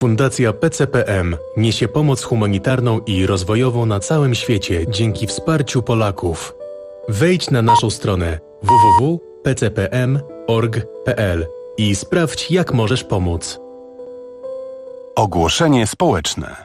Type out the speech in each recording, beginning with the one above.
Fundacja PCPM niesie pomoc humanitarną i rozwojową na całym świecie dzięki wsparciu Polaków. Wejdź na naszą stronę www.pcpm.org.pl i sprawdź, jak możesz pomóc. Ogłoszenie społeczne.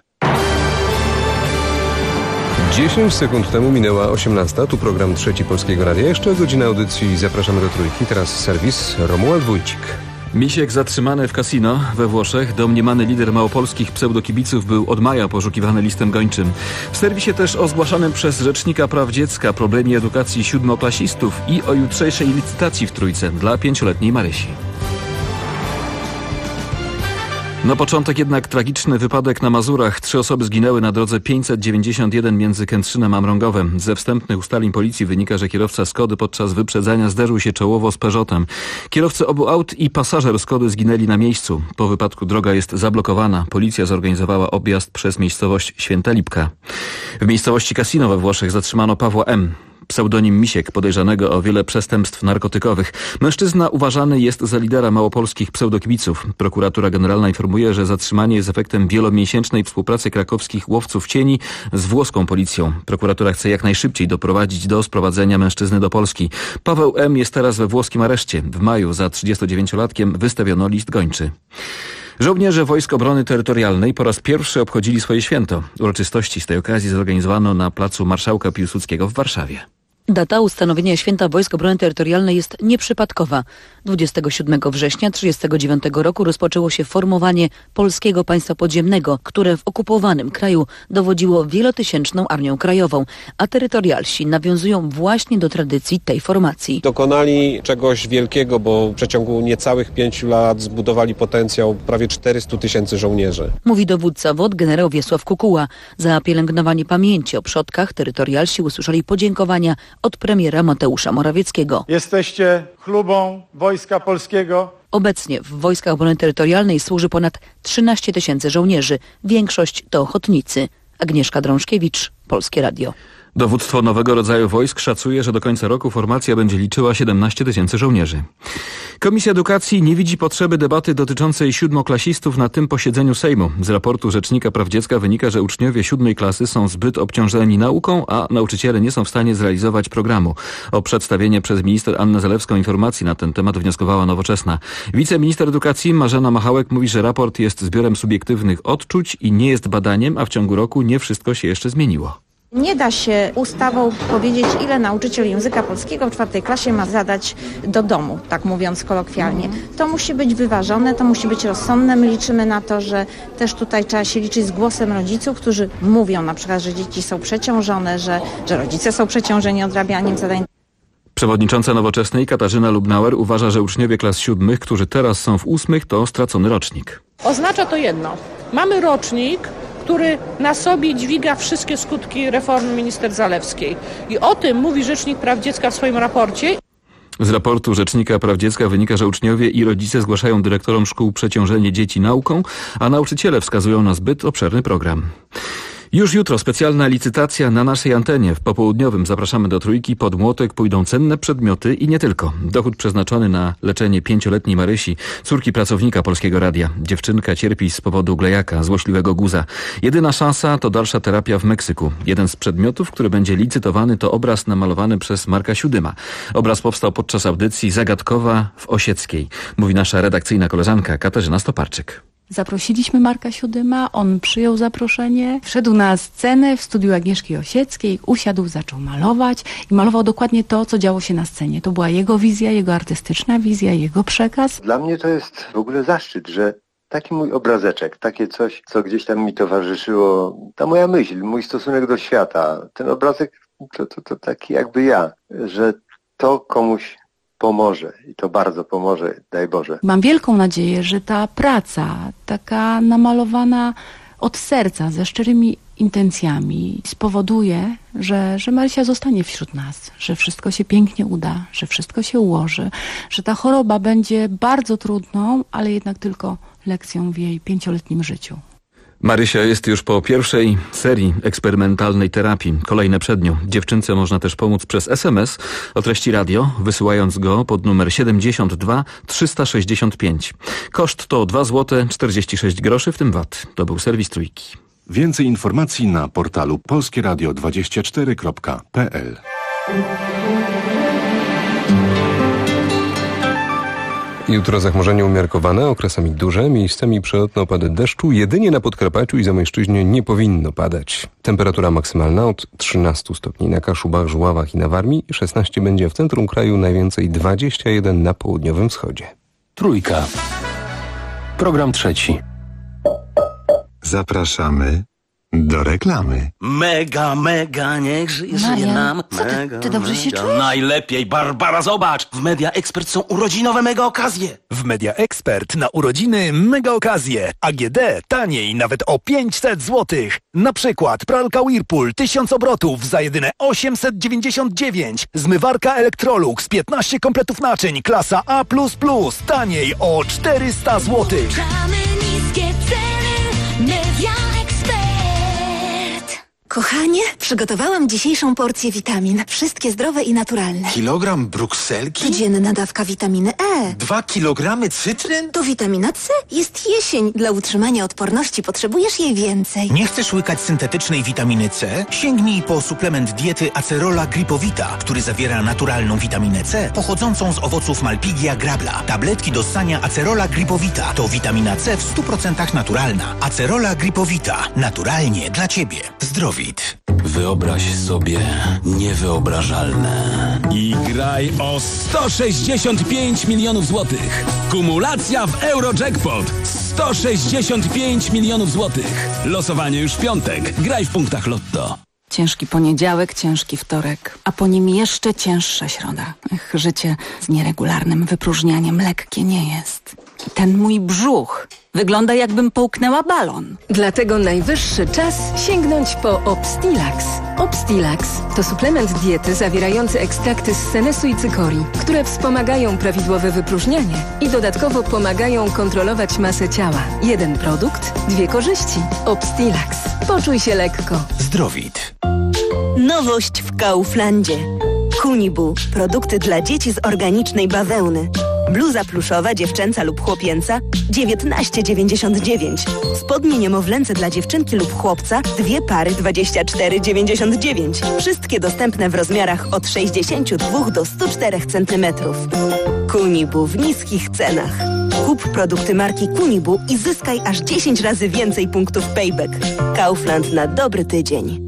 10 sekund temu minęła 18. Tu program Trzeci Polskiego Radia. Jeszcze godzina audycji. Zapraszamy do Trójki. Teraz serwis Romuald Wójcik. Misiek zatrzymany w kasino we Włoszech. Domniemany lider małopolskich pseudokibiców był od maja poszukiwany listem gończym. W serwisie też o zgłaszanym przez Rzecznika Praw Dziecka problemie edukacji siódmoklasistów i o jutrzejszej licytacji w Trójce dla 5-letniej Marysi. Na początek jednak tragiczny wypadek na Mazurach. 3 osoby zginęły na drodze 591 między Kętrzynem a Mrągowem. Ze wstępnych ustaleń policji wynika, że kierowca Skody podczas wyprzedzania zderzył się czołowo z Peugeotem. Kierowcy obu aut i pasażer Skody zginęli na miejscu. Po wypadku droga jest zablokowana. Policja zorganizowała objazd przez miejscowość Święta Lipka. W miejscowości Cassino we Włoszech zatrzymano Pawła M., pseudonim Misiek, podejrzanego o wiele przestępstw narkotykowych. Mężczyzna uważany jest za lidera małopolskich pseudokibiców. Prokuratura Generalna informuje, że zatrzymanie jest efektem wielomiesięcznej współpracy krakowskich łowców cieni z włoską policją. Prokuratura chce jak najszybciej doprowadzić do sprowadzenia mężczyzny do Polski. Paweł M. jest teraz we włoskim areszcie. W maju za 39-latkiem wystawiono list gończy. Żołnierze Wojsk Obrony Terytorialnej po raz pierwszy obchodzili swoje święto. Uroczystości z tej okazji zorganizowano na placu Marszałka Piłsudskiego w Warszawie. Data ustanowienia Święta Wojsk Obrony Terytorialnej jest nieprzypadkowa. 27 września 1939 roku rozpoczęło się formowanie Polskiego Państwa Podziemnego, które w okupowanym kraju dowodziło wielotysięczną Armią Krajową, a terytorialsi nawiązują właśnie do tradycji tej formacji. Dokonali czegoś wielkiego, bo w przeciągu niecałych 5 lat zbudowali potencjał prawie 400 000 żołnierzy. Mówi dowódca WOT generał Wiesław Kukuła. Za pielęgnowanie pamięci o przodkach terytorialsi usłyszeli podziękowania od premiera Mateusza Morawieckiego. Jesteście chlubą Wojska Polskiego. Obecnie w Wojskach Obrony Terytorialnej służy ponad 13 000 żołnierzy. Większość to ochotnicy. Agnieszka Drążkiewicz, Polskie Radio. Dowództwo nowego rodzaju wojsk szacuje, że do końca roku formacja będzie liczyła 17 000 żołnierzy. Komisja Edukacji nie widzi potrzeby debaty dotyczącej siódmoklasistów na tym posiedzeniu Sejmu. Z raportu Rzecznika Praw Dziecka wynika, że uczniowie 7. klasy są zbyt obciążeni nauką, a nauczyciele nie są w stanie zrealizować programu. O przedstawienie przez minister Annę Zalewską informacji na ten temat wnioskowała Nowoczesna. Wiceminister edukacji Marzena Machałek mówi, że raport jest zbiorem subiektywnych odczuć i nie jest badaniem, a w ciągu roku nie wszystko się jeszcze zmieniło. Nie da się ustawą powiedzieć, ile nauczyciel języka polskiego w 4. klasie ma zadać do domu, tak mówiąc kolokwialnie. To musi być wyważone, to musi być rozsądne. My liczymy na to, że też tutaj trzeba się liczyć z głosem rodziców, którzy mówią na przykład, że dzieci są przeciążone, że rodzice są przeciążeni odrabianiem zadań. Przewodnicząca Nowoczesnej Katarzyna Lubnauer uważa, że uczniowie klas 7, którzy teraz są w 8, to stracony rocznik. Oznacza to jedno. Mamy rocznik, który na sobie dźwiga wszystkie skutki reformy minister Zalewskiej. I o tym mówi Rzecznik Praw Dziecka w swoim raporcie. Z raportu Rzecznika Praw Dziecka wynika, że uczniowie i rodzice zgłaszają dyrektorom szkół przeciążenie dzieci nauką, a nauczyciele wskazują na zbyt obszerny program. Już jutro specjalna licytacja na naszej antenie. W popołudniowym zapraszamy do Trójki. Pod młotek pójdą cenne przedmioty i nie tylko. Dochód przeznaczony na leczenie 5-letniej Marysi, córki pracownika Polskiego Radia. Dziewczynka cierpi z powodu glejaka, złośliwego guza. Jedyna szansa to dalsza terapia w Meksyku. Jeden z przedmiotów, który będzie licytowany, to obraz namalowany przez Marka Siudyma. Obraz powstał podczas audycji Zagadkowa w Osieckiej. Mówi nasza redakcyjna koleżanka Katarzyna Stoparczyk. Zaprosiliśmy Marka Siudyma, on przyjął zaproszenie, wszedł na scenę w studiu Agnieszki Osieckiej, usiadł, zaczął malować i malował dokładnie to, co działo się na scenie. To była jego wizja, jego artystyczna wizja, jego przekaz. Dla mnie to jest w ogóle zaszczyt, że taki mój obrazeczek, takie coś, co gdzieś tam mi towarzyszyło, ta moja myśl, mój stosunek do świata, ten obrazek to taki jakby ja, że to komuś pomoże i to bardzo pomoże, daj Boże. Mam wielką nadzieję, że ta praca, taka namalowana od serca, ze szczerymi intencjami spowoduje, że Marysia zostanie wśród nas, że wszystko się pięknie uda, że wszystko się ułoży, że ta choroba będzie bardzo trudną, ale jednak tylko lekcją w jej 5-letnim życiu. Marysia jest już po pierwszej serii eksperymentalnej terapii. Kolejne przed nią. Dziewczynce można też pomóc przez SMS o treści radio, wysyłając go pod numer 72 365. Koszt to 2 zł 46 groszy, w tym VAT. To był serwis Trójki. Więcej informacji na portalu polskieradio24.pl. Jutro zachmurzenie umiarkowane, okresami duże, miejscami przelotne opady deszczu. Jedynie na Podkarpaciu i Zamojszczyźnie nie powinno padać. Temperatura maksymalna od 13 stopni na Kaszubach, Żuławach i na Warmii. 16 będzie w centrum kraju, najwięcej 21 na południowym wschodzie. Trójka. Program trzeci. Zapraszamy do reklamy. Mega, niech żyje nam. Ty dobrze się czujesz? Najlepiej, Barbara, zobacz! W Media Expert są urodzinowe mega okazje. W Media Expert na urodziny mega okazje. AGD taniej nawet o 500 zł. Na przykład pralka Whirlpool 1000 obrotów za jedyne 899. Zmywarka Electrolux 15 kompletów naczyń klasa A++. Taniej o 400 zł. Niskie ceny. Media Kochanie, przygotowałam dzisiejszą porcję witamin. Wszystkie zdrowe i naturalne. Kilogram brukselki? Codzienna dawka witaminy E. 2 kilogramy cytryn? To witamina C. Jest jesień. Dla utrzymania odporności potrzebujesz jej więcej. Nie chcesz łykać syntetycznej witaminy C? Sięgnij po suplement diety Acerola Gripowita, który zawiera naturalną witaminę C pochodzącą z owoców Malpighia grabla. Tabletki do ssania Acerola Gripowita to witamina C w 100% naturalna. Acerola Gripowita. Naturalnie dla Ciebie. Zdrowie. Wyobraź sobie niewyobrażalne. I graj o 165 milionów złotych. Kumulacja w Eurojackpot. 165 milionów złotych. Losowanie już w piątek. Graj w punktach Lotto. Ciężki poniedziałek, ciężki wtorek, a po nim jeszcze cięższa środa. Życie z nieregularnym wypróżnianiem lekkie nie jest. I ten mój brzuch wygląda, jakbym połknęła balon. Dlatego najwyższy czas sięgnąć po Obstilax. Obstilax to suplement diety zawierający ekstrakty z senesu i cykorii, które wspomagają prawidłowe wypróżnianie i dodatkowo pomagają kontrolować masę ciała. Jeden produkt, 2 korzyści. Obstilax. Poczuj się lekko. Zdrowit. Nowość w Kauflandzie. Kunibu. Produkty dla dzieci z organicznej bawełny. Bluza pluszowa, dziewczęca lub chłopięca 19,99. Spodnie niemowlęce dla dziewczynki lub chłopca 2 pary 24,99. Wszystkie dostępne w rozmiarach od 62 do 104 cm. Kunibu w niskich cenach. Kup produkty marki Kunibu i zyskaj aż 10 razy więcej punktów payback. Kaufland na dobry tydzień.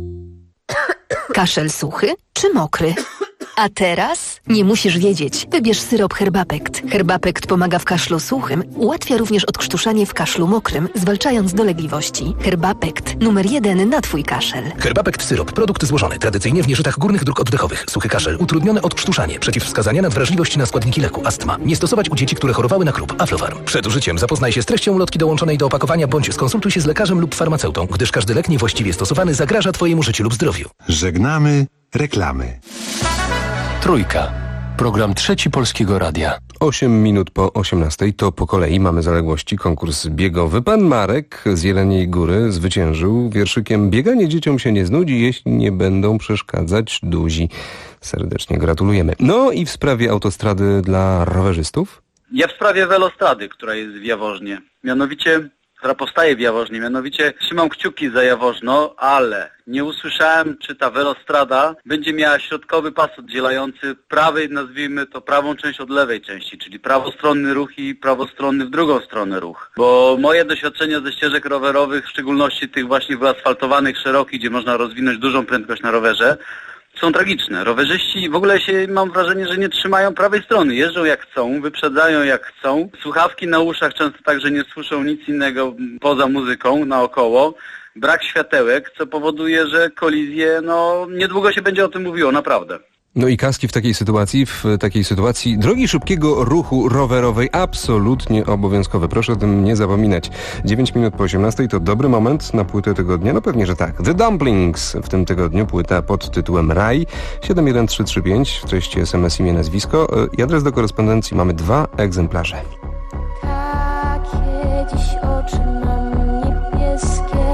Kaszel suchy czy mokry? A teraz nie musisz wiedzieć. Wybierz syrop Herbapekt. Herbapekt pomaga w kaszlu suchym, ułatwia również odkrztuszanie w kaszlu mokrym, zwalczając dolegliwości. Herbapekt. Numer 1 na Twój kaszel. Herbapekt syrop. Produkt złożony tradycyjnie w nieżytach górnych dróg oddechowych. Suchy kaszel. Utrudnione odkrztuszanie. Przeciwwskazania na wrażliwość na składniki leku. Astma. Nie stosować u dzieci, które chorowały na KRUP. Aflofarm. Przed użyciem zapoznaj się z treścią ulotki dołączonej do opakowania bądź skonsultuj się z lekarzem lub farmaceutą, gdyż każdy lek niewłaściwie stosowany zagraża Twojemu życiu lub zdrowiu. Żegnamy reklamy. Trójka. Program trzeci Polskiego Radia. 8 minut po 18 to po kolei mamy zaległości. Konkurs biegowy. Pan Marek z Jeleniej Góry zwyciężył wierszykiem "Bieganie dzieciom się nie znudzi, jeśli nie będą przeszkadzać duzi". Serdecznie gratulujemy. No i w sprawie autostrady dla rowerzystów? Ja w sprawie Welostrady, która jest w Jaworznie. Która powstaje w Jaworznie. Mianowicie trzymam kciuki za Jaworzno, ale nie usłyszałem, czy ta Welostrada będzie miała środkowy pas oddzielający prawej, nazwijmy to prawą część od lewej części, czyli prawostronny ruch i prawostronny w drugą stronę ruch. Bo moje doświadczenia ze ścieżek rowerowych, w szczególności tych właśnie wyasfaltowanych, szerokich, gdzie można rozwinąć dużą prędkość na rowerze, są tragiczne. Rowerzyści w ogóle mam wrażenie, że nie trzymają prawej strony. Jeżdżą jak chcą, wyprzedzają jak chcą. Słuchawki na uszach często tak, że nie słyszą nic innego poza muzyką naokoło. Brak światełek, co powoduje, że kolizje, niedługo się będzie o tym mówiło, naprawdę. No i kaski w takiej sytuacji drogi szybkiego ruchu rowerowej absolutnie obowiązkowe. Proszę o tym nie zapominać. 9 minut po 18 to dobry moment na płytę tygodnia. No pewnie, że tak. The Dumplings w tym tygodniu. Płyta pod tytułem Raj. 71335 w treści SMS, imię, nazwisko. I adres do korespondencji mamy 2 egzemplarze. Takie dziś oczy mam niebieskie.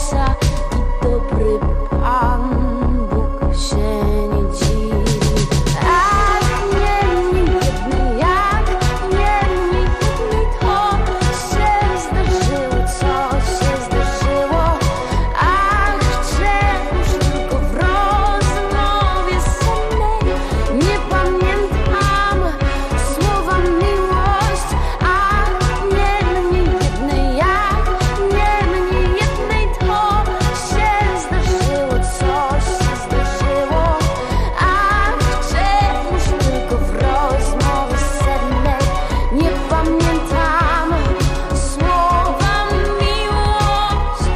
ojca i dobry Pan Bóg się nie dziwi. Ach, niemniej jednej, jak niemniej jednej to się zdarzyło, co się zdarzyło. Ach, czegoż tylko w rozmowie sennej nie pamiętam słowa miłość. Ach, niemniej jednej, jak niemniej jednej to się zdarzyło, co się zdarzyło. Ach, czegoż tylko w rozmowie sennej nie pamiętam słowa miłość.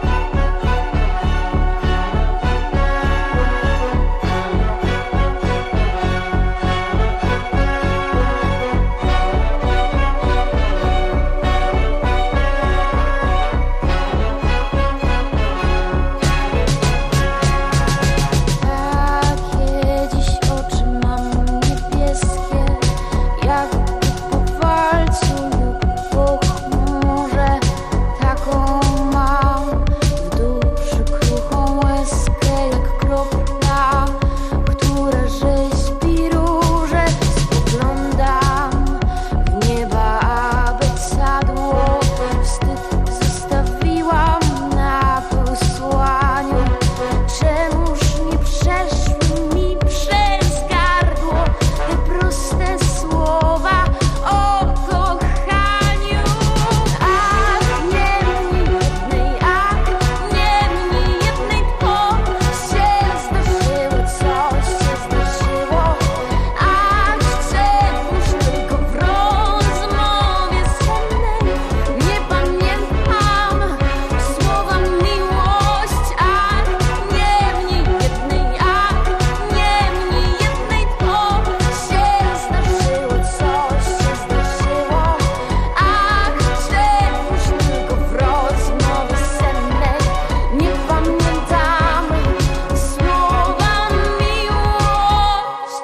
Takie dziś oczy mam niebieskie, jakby po walcu lub po chmurze. Taką mam w duszy kruchą łezkę, jak kropla, która rzeźbi róże. Spoglądam w nieba, aby cadło wstyd zostawiłam na posłaniu. Czemuż nie przeszły mi przez gardło te proste słowa o kochaniu? Ach, niemniej jednej, ach, niemniej jednej to się zdarzyło, co się zdarzyło. Ach, czemuż tylko w rozmowie sennej nie pamiętam słowa miłość. Ach, niemniej jednej, ach, niemniej jednej to się zdarzyło, co się zdarzyło. Ach, czemuż tylko w rozmowie sennej nie pamiętam słowa miłość.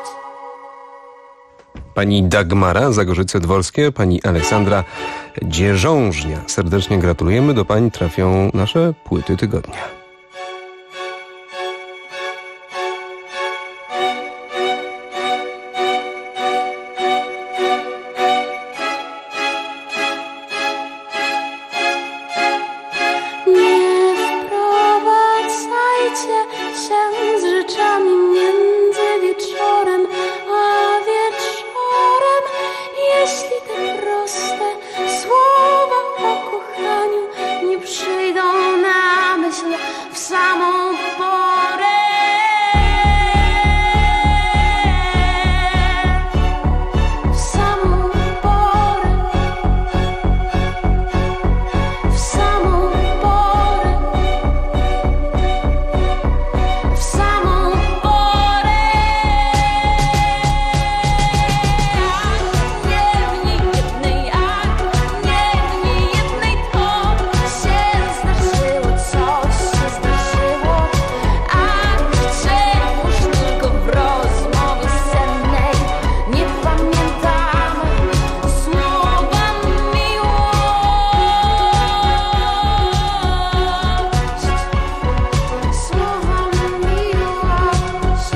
Pani Dagmara, Zagorzyce Dworskie, pani Aleksandra Dzierżążnia. Serdecznie gratulujemy. Do pań trafią nasze płyty tygodnia. Nie wprowadzajcie się z rzeczami między wieczorem a wieczorem, jeśli te proste słowa o kochaniu nie przyjdą na myśl w samą porę. W samą porę. W samą porę. W samą porę. Ach, niemniej jednej, ach, niemniej jednej to się zdarzyło, co się zdarzyło. Ach, czemuż tylko w rozmowie sennej nie pamiętam słowa miłość. Słowa miłość.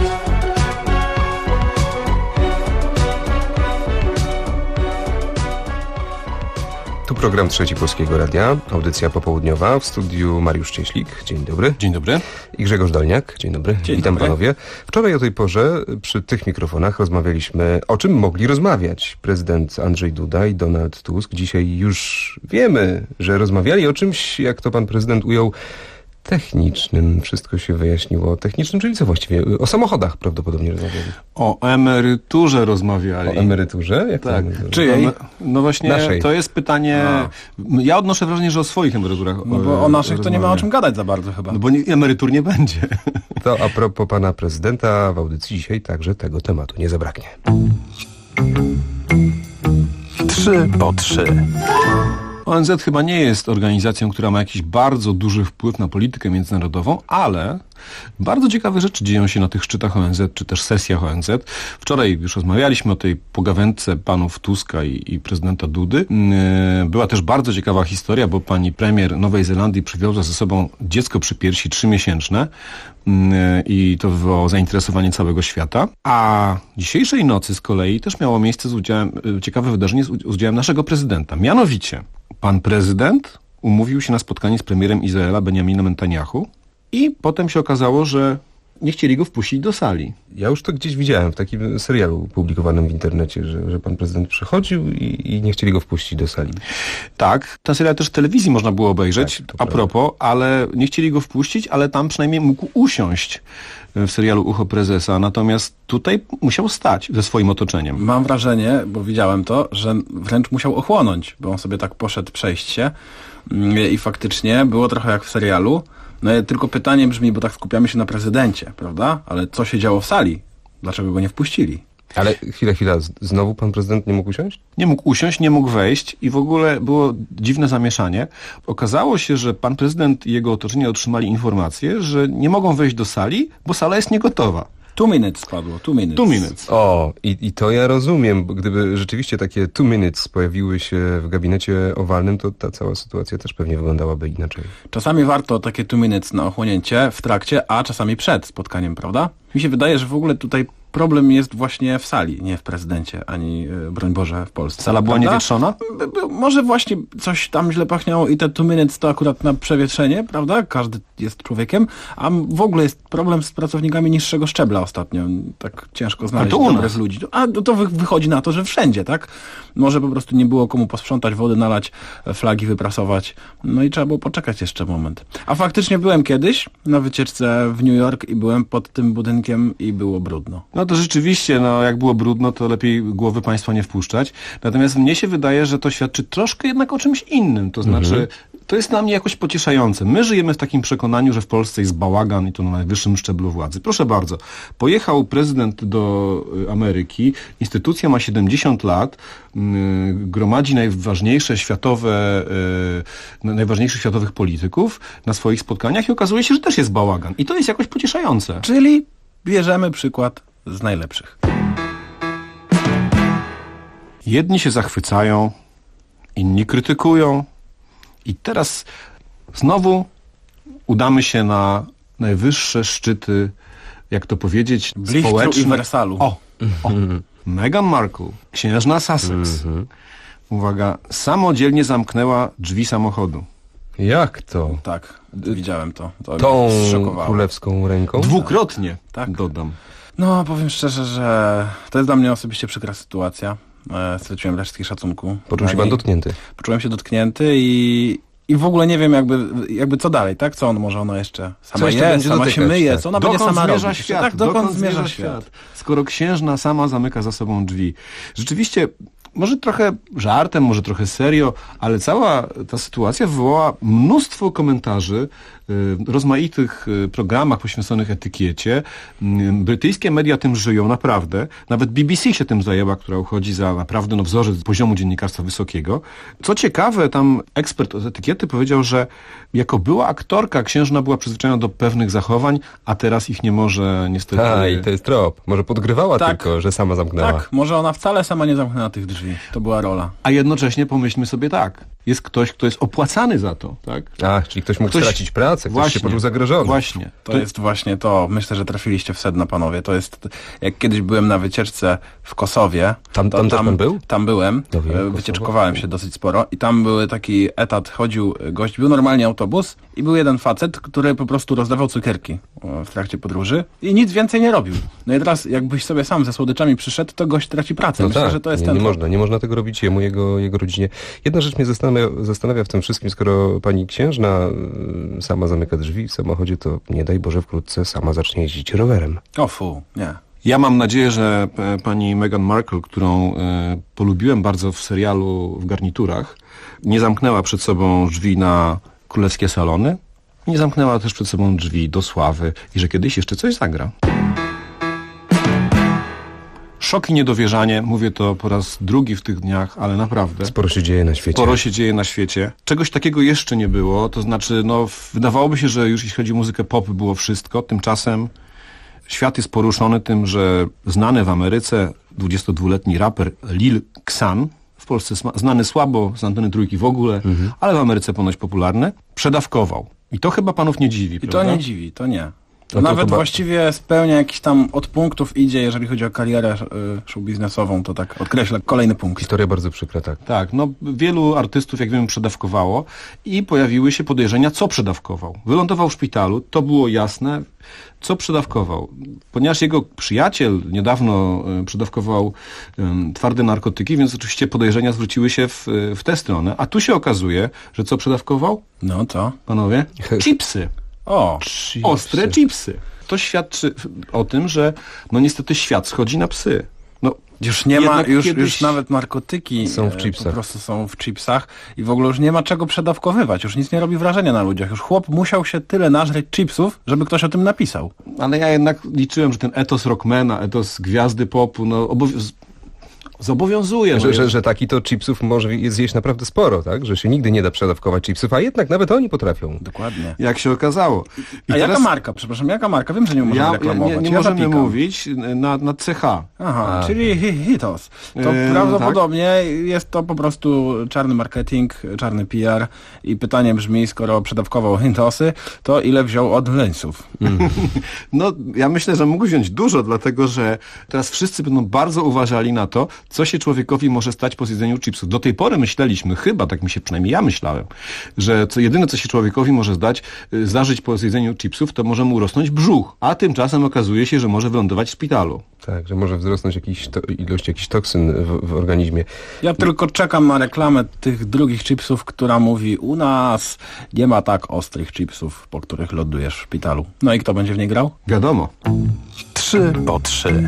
Tu program Trzeci Polskiego Radia, audycja popołudniowa. W studiu Mariusz Cieślik. Dzień dobry. Dzień dobry. I Grzegorz Dolniak. Dzień dobry. Dzień Witam dobry. panowie. Wczoraj o tej porze przy tych mikrofonach rozmawialiśmy, o czym mogli rozmawiać prezydent Andrzej Duda i Donald Tusk. Dzisiaj już wiemy, że rozmawiali o czymś, jak to pan prezydent ujął, technicznym. Wszystko się wyjaśniło. Technicznym, czyli co właściwie? O samochodach prawdopodobnie rozmawiali. O emeryturze rozmawiali. O emeryturze? Jak tak. Czyjej? No właśnie, Naszej. to jest pytanie... Ja odnoszę wrażenie, że o swoich emeryturach No bo o naszych to nie ma o czym gadać za bardzo chyba. No bo emerytur nie będzie. To a propos pana prezydenta, w audycji dzisiaj także tego tematu nie zabraknie. 3 po 3. ONZ chyba nie jest organizacją, która ma jakiś bardzo duży wpływ na politykę międzynarodową, ale bardzo ciekawe rzeczy dzieją się na tych szczytach ONZ, czy też sesjach ONZ. Wczoraj już rozmawialiśmy o tej pogawędce panów Tuska i prezydenta Dudy. Była też bardzo ciekawa historia, bo pani premier Nowej Zelandii przywiozła ze sobą dziecko przy piersi 3-miesięczne i to wywołało zainteresowanie całego świata. A dzisiejszej nocy z kolei też miało miejsce ciekawe wydarzenie z udziałem naszego prezydenta. Mianowicie pan prezydent umówił się na spotkanie z premierem Izraela Benjaminem Netanyahu i potem się okazało, że nie chcieli go wpuścić do sali. Ja już to gdzieś widziałem w takim serialu publikowanym w internecie, że pan prezydent przychodził i nie chcieli go wpuścić do sali. Tak, ten serial też w telewizji można było obejrzeć, a propos, ale nie chcieli go wpuścić, ale tam przynajmniej mógł usiąść w serialu Ucho Prezesa, natomiast tutaj musiał stać ze swoim otoczeniem. Mam wrażenie, bo widziałem to, że wręcz musiał ochłonąć, bo on sobie tak poszedł przejść się i faktycznie było trochę jak w serialu. No tylko pytanie brzmi, bo tak skupiamy się na prezydencie, prawda? Ale co się działo w sali? Dlaczego go nie wpuścili? Ale chwila, znowu pan prezydent nie mógł usiąść? Nie mógł usiąść, nie mógł wejść i w ogóle było dziwne zamieszanie. Okazało się, że pan prezydent i jego otoczenie otrzymali informację, że nie mogą wejść do sali, bo sala jest niegotowa. 2 minutes padło, 2 minutes. 2 minutes. O, i to ja rozumiem, bo gdyby rzeczywiście takie 2 minutes pojawiły się w gabinecie owalnym, to ta cała sytuacja też pewnie wyglądałaby inaczej. Czasami warto takie 2 minutes na ochłonięcie w trakcie, a czasami przed spotkaniem, prawda? Mi się wydaje, że w ogóle tutaj problem jest właśnie w sali, nie w prezydencie, ani, broń Boże, w Polsce. Sala była niewietrzona? Może właśnie coś tam źle pachniało i te 2 minutes to akurat na przewietrzenie, prawda? Każdy jest człowiekiem, a w ogóle jest problem z pracownikami niższego szczebla ostatnio. Tak ciężko znaleźć dobrych ludzi. A to wychodzi na to, że wszędzie, tak? Może po prostu nie było komu posprzątać wody, nalać, flagi wyprasować. No i trzeba było poczekać jeszcze moment. A faktycznie byłem kiedyś na wycieczce w New York i byłem pod tym budynkiem i było brudno. No to rzeczywiście, jak było brudno, to lepiej głowy państwa nie wpuszczać. Natomiast mnie się wydaje, że to świadczy troszkę jednak o czymś innym. To znaczy, to jest dla mnie jakoś pocieszające. My żyjemy w takim przekonaniu, że w Polsce jest bałagan i to na najwyższym szczeblu władzy. Proszę bardzo, pojechał prezydent do Ameryki, instytucja ma 70 lat, gromadzi najważniejszych światowych polityków na swoich spotkaniach i okazuje się, że też jest bałagan. I to jest jakoś pocieszające. Czyli bierzemy przykład z najlepszych. Jedni się zachwycają, inni krytykują i teraz znowu udamy się na najwyższe szczyty, jak to powiedzieć, społeczne. I Wersalu. O. Meghan Markle, księżna Sussex, uwaga, samodzielnie zamknęła drzwi samochodu. Jak to? Tak, widziałem to. Tą królewską ręką? Dwukrotnie, tak dodam. No, powiem szczerze, że to jest dla mnie osobiście przykra sytuacja. Straciłem resztki szacunku. Poczuł się pan dotknięty? Poczułem się dotknięty i w ogóle nie wiem jakby co dalej, tak? Co ona jeszcze sama je, sama się myje, co ona będzie sama robić. Tak, dokąd zmierza świat? Skoro księżna sama zamyka za sobą drzwi. Rzeczywiście, może trochę żartem, może trochę serio, ale cała ta sytuacja wywołała mnóstwo komentarzy w rozmaitych programach poświęconych etykiecie. Brytyjskie media tym żyją, naprawdę. Nawet BBC się tym zajęła, która uchodzi za naprawdę wzorzec poziomu dziennikarstwa wysokiego. Co ciekawe, tam ekspert od etykiety powiedział, że jako była aktorka, księżna była przyzwyczajona do pewnych zachowań, a teraz ich nie może niestety... I to jest trop. Może podgrywała tylko, że sama zamknęła. Tak, może ona wcale sama nie zamknęła tych drzwi. To była rola. A jednocześnie pomyślmy sobie tak. Jest ktoś, kto jest opłacany za to, tak? Czyli ktoś mógł stracić pracę, ktoś się poczuł zagrożony. Właśnie. To jest właśnie to. Myślę, że trafiliście w sedno, panowie. To jest, jak kiedyś byłem na wycieczce w Kosowie. Tam też pan był? Tam byłem. Wycieczkowałem się dosyć sporo i tam był taki etat, chodził gość, był normalnie autobus i był jeden facet, który po prostu rozdawał cukierki w trakcie podróży i nic więcej nie robił. No i teraz jakbyś sobie sam ze słodyczami przyszedł, to gość traci pracę. Myślę, że to jest nie można tego robić jemu, jego rodzinie. Jedna rzecz mnie zastanawia w tym wszystkim, skoro pani księżna sama zamyka drzwi w samochodzie, to nie daj Boże wkrótce sama zacznie jeździć rowerem. Nie. Ja mam nadzieję, że pani Meghan Markle, którą polubiłem bardzo w serialu W garniturach, nie zamknęła przed sobą drzwi na królewskie salony, nie zamknęła też przed sobą drzwi do sławy i że kiedyś jeszcze coś zagra. szok i niedowierzanie. Mówię to po raz drugi w tych dniach, ale naprawdę. Sporo się dzieje na świecie. Sporo się dzieje na świecie. Czegoś takiego jeszcze nie było. To znaczy, wydawałoby się, że już jeśli chodzi o muzykę pop było wszystko. Tymczasem świat jest poruszony tym, że znany w Ameryce 22-letni raper Lil Xan, w Polsce znany słabo, z anteny Trójki w ogóle, ale w Ameryce ponoć popularny, przedawkował. I to chyba panów nie dziwi, prawda? To nie dziwi, to nie. To nawet właściwie spełnia jakiś tam od punktów idzie, jeżeli chodzi o karierę show biznesową, to tak odkreśla kolejny punkt. Historia bardzo przykra, tak. Tak, wielu artystów, jak wiemy, przedawkowało i pojawiły się podejrzenia, co przedawkował. Wylądował w szpitalu, to było jasne, co przedawkował. Ponieważ jego przyjaciel niedawno przedawkował twarde narkotyki, więc oczywiście podejrzenia zwróciły się w tę stronę. A tu się okazuje, że co przedawkował? No to? Panowie? Chipsy. Ostre chipsy. To świadczy o tym, że niestety świat schodzi na psy. Już nie ma, już nawet narkotyki są w chipsach. Po prostu są w chipsach i w ogóle już nie ma czego przedawkowywać. Już nic nie robi wrażenia na ludziach. Już chłop musiał się tyle nażreć chipsów, żeby ktoś o tym napisał. Ale ja jednak liczyłem, że ten etos rockmana, etos gwiazdy popu, zobowiązuje. Że taki to chipsów może zjeść naprawdę sporo, tak? Że się nigdy nie da przedawkować chipsów, a jednak nawet oni potrafią. Dokładnie. Jak się okazało. Jaka marka? Przepraszam, jaka marka? Wiem, że nie możemy reklamować. Nie możemy mówić na CH. Aha, czyli Hitos. To prawdopodobnie jest to po prostu czarny marketing, czarny PR i pytanie brzmi, skoro przedawkował Hitosy, to ile wziął od Lensów? Ja myślę, że mógł wziąć dużo, dlatego że teraz wszyscy będą bardzo uważali na to, co się człowiekowi może stać po zjedzeniu chipsów. Do tej pory myśleliśmy, chyba, tak mi się przynajmniej ja myślałem, że jedyne, co się człowiekowi może zdarzyć po zjedzeniu chipsów, to może mu urosnąć brzuch, a tymczasem okazuje się, że może wylądować w szpitalu. Tak, że może wzrosnąć ilość jakichś toksyn w organizmie. Ja tylko czekam na reklamę tych drugich chipsów, która mówi, u nas nie ma tak ostrych chipsów, po których lądujesz w szpitalu. No i kto będzie w niej grał? Wiadomo. 3 po 3.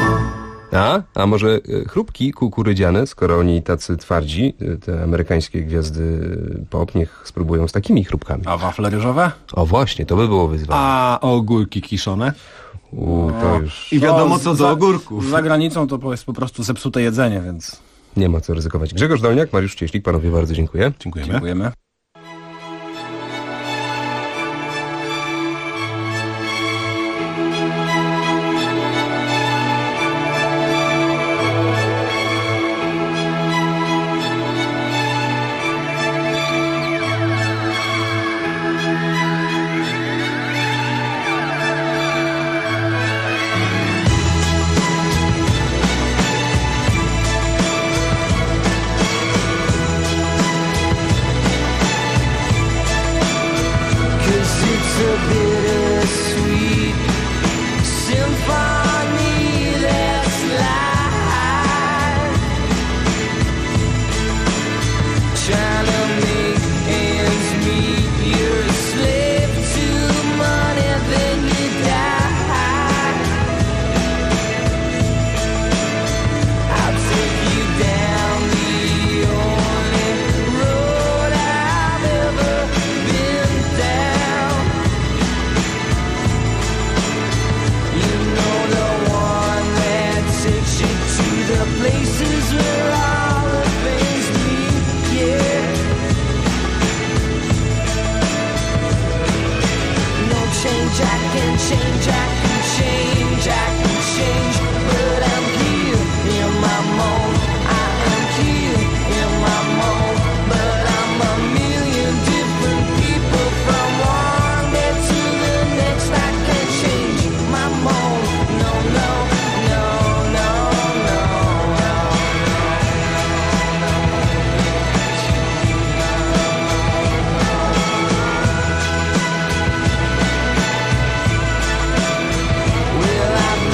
A może chrupki kukurydziane, skoro oni tacy twardzi, te amerykańskie gwiazdy pop, niech spróbują z takimi chrupkami. A wafle ryżowe? O właśnie, to by było wyzwanie. A ogórki kiszone? To już... I wiadomo co do ogórków. Za granicą to jest po prostu zepsute jedzenie, więc... Nie ma co ryzykować. Grzegorz Dolniak, Mariusz Cieślik, panowie bardzo dziękuję. Dziękujemy. Well, I've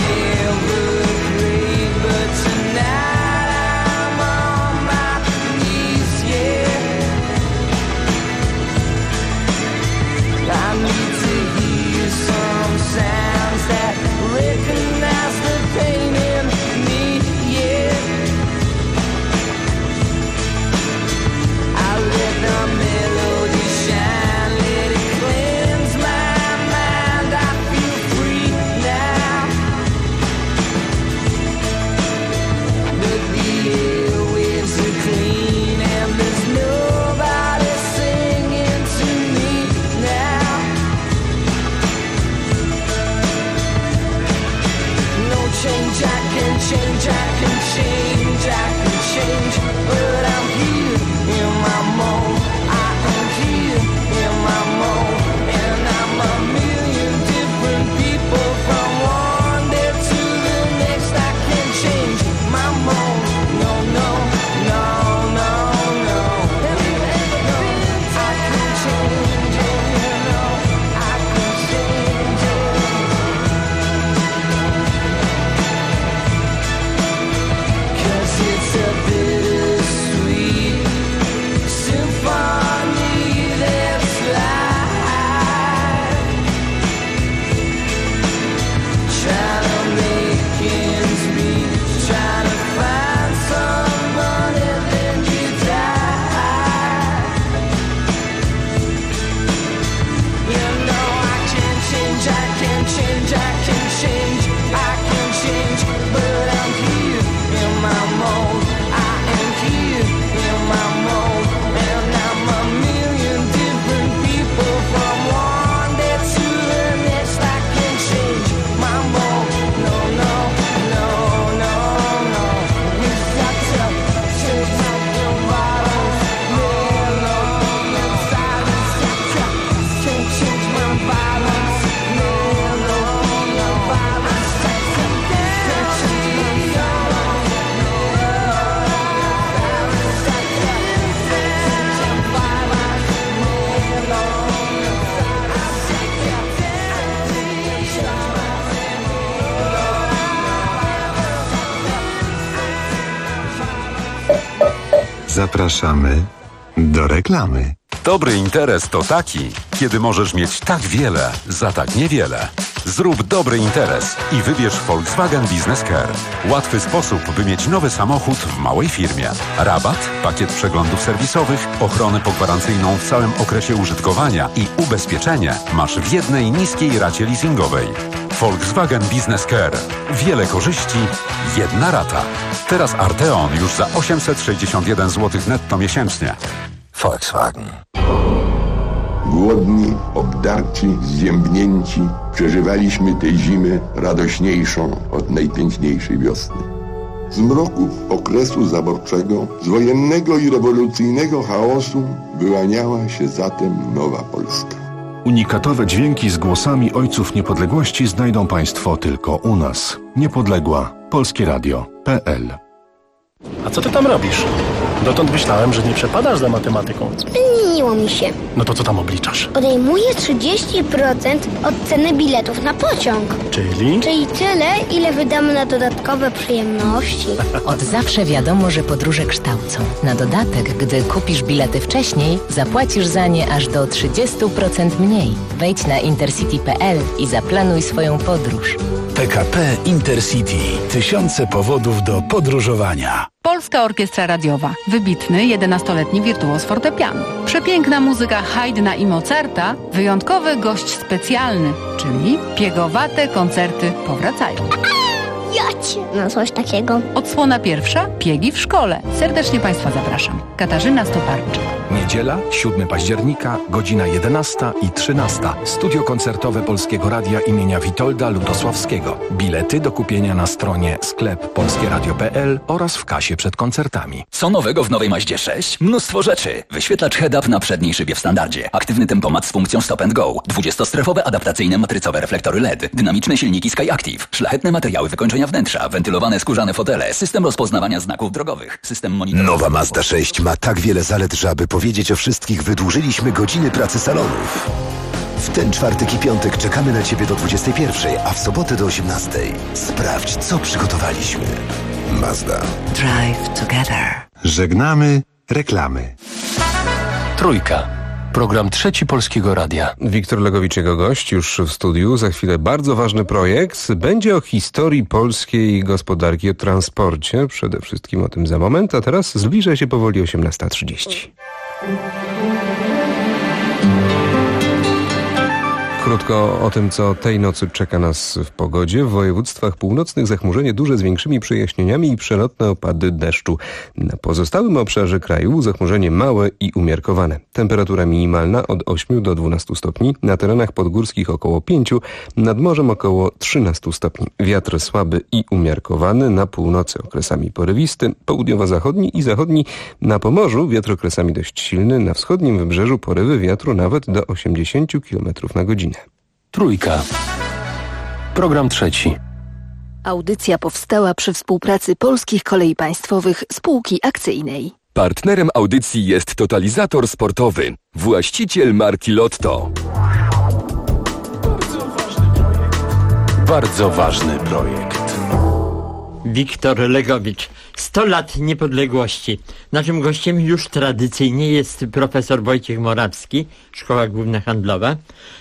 Zapraszamy do reklamy. Dobry interes to taki, kiedy możesz mieć tak wiele za tak niewiele. Zrób dobry interes i wybierz Volkswagen Business Care. Łatwy sposób, by mieć nowy samochód w małej firmie. Rabat, pakiet przeglądów serwisowych, ochronę pogwarancyjną w całym okresie użytkowania i ubezpieczenie masz w jednej niskiej racie leasingowej. Volkswagen Business Care. Wiele korzyści, jedna rata. Teraz Arteon już za 861 zł netto miesięcznie. Volkswagen. Głodni, obdarci, zziębnięci, przeżywaliśmy tę zimę radośniejszą od najpiękniejszej wiosny. Z mroków okresu zaborczego, z wojennego i rewolucyjnego chaosu wyłaniała się zatem nowa Polska. Unikatowe dźwięki z głosami ojców niepodległości znajdą Państwo tylko u nas. Niepodległa. Polskieradio.pl. A co ty tam robisz? Dotąd myślałem, że nie przepadasz za matematyką. Zmieniło mi się. No to co tam obliczasz? Odejmuję 30% od ceny biletów na pociąg. Czyli? Czyli tyle, ile wydamy na dodatkowe przyjemności. Od zawsze wiadomo, że podróże kształcą. Na dodatek, gdy kupisz bilety wcześniej, zapłacisz za nie aż do 30% mniej. Wejdź na intercity.pl i zaplanuj swoją podróż. PKP Intercity. Tysiące powodów do podróżowania. Polska Orkiestra Radiowa. Wybitny 11-letni wirtuoz fortepianu. Przepiękna muzyka Haydna i Mozarta. Wyjątkowy gość specjalny, czyli piegowate koncerty powracają. Jacie! No coś takiego. Odsłona pierwsza. Piegi w szkole. Serdecznie Państwa zapraszam. Katarzyna Stoparczyk. Niedziela, 7 października, godzina 11 i 13. Studio koncertowe Polskiego Radia imienia Witolda Lutosławskiego. Bilety do kupienia na stronie sklep polskieradio.pl oraz w kasie przed koncertami. Co nowego w nowej Mazdzie 6? Mnóstwo rzeczy. Wyświetlacz head-up na przedniej szybie w standardzie. Aktywny tempomat z funkcją stop and go. 20-strefowe adaptacyjne matrycowe reflektory LED. Dynamiczne silniki SkyActiv. Szlachetne materiały wykończenia wnętrza. Wentylowane skórzane fotele. System rozpoznawania znaków drogowych. System monitorowania. Nowa Mazda 6 ma tak wiele zalet, że aby powiedzieć o wszystkich, wydłużyliśmy godziny pracy salonów. W ten czwartek i piątek czekamy na Ciebie do 21, a w sobotę do 18. Sprawdź, co przygotowaliśmy. Mazda. Drive together. Żegnamy reklamy. Trójka. Program Trzeci Polskiego Radia. Wiktor Legowicz, jego gość, już w studiu. Za chwilę bardzo ważny projekt. Będzie o historii polskiej gospodarki, o transporcie. Przede wszystkim o tym za moment. A teraz zbliża się powoli 18:30. Krótko o tym, co tej nocy czeka nas w pogodzie. W województwach północnych zachmurzenie duże z większymi przejaśnieniami i przelotne opady deszczu. Na pozostałym obszarze kraju zachmurzenie małe i umiarkowane. Temperatura minimalna od 8 do 12 stopni, na terenach podgórskich około 5, nad morzem około 13 stopni. Wiatr słaby i umiarkowany, na północy okresami porywisty, południowo-zachodni i zachodni. Na Pomorzu wiatr okresami dość silny, na wschodnim wybrzeżu porywy wiatru nawet do 80 km na godzinę. Trójka. Program trzeci. Audycja powstała przy współpracy Polskich Kolei Państwowych Spółki Akcyjnej. Partnerem audycji jest Totalizator Sportowy, właściciel marki Lotto. Bardzo ważny projekt. Wiktor Legowicz. 100 lat niepodległości. Naszym gościem już tradycyjnie jest profesor Wojciech Morawski, Szkoła Główna Handlowa,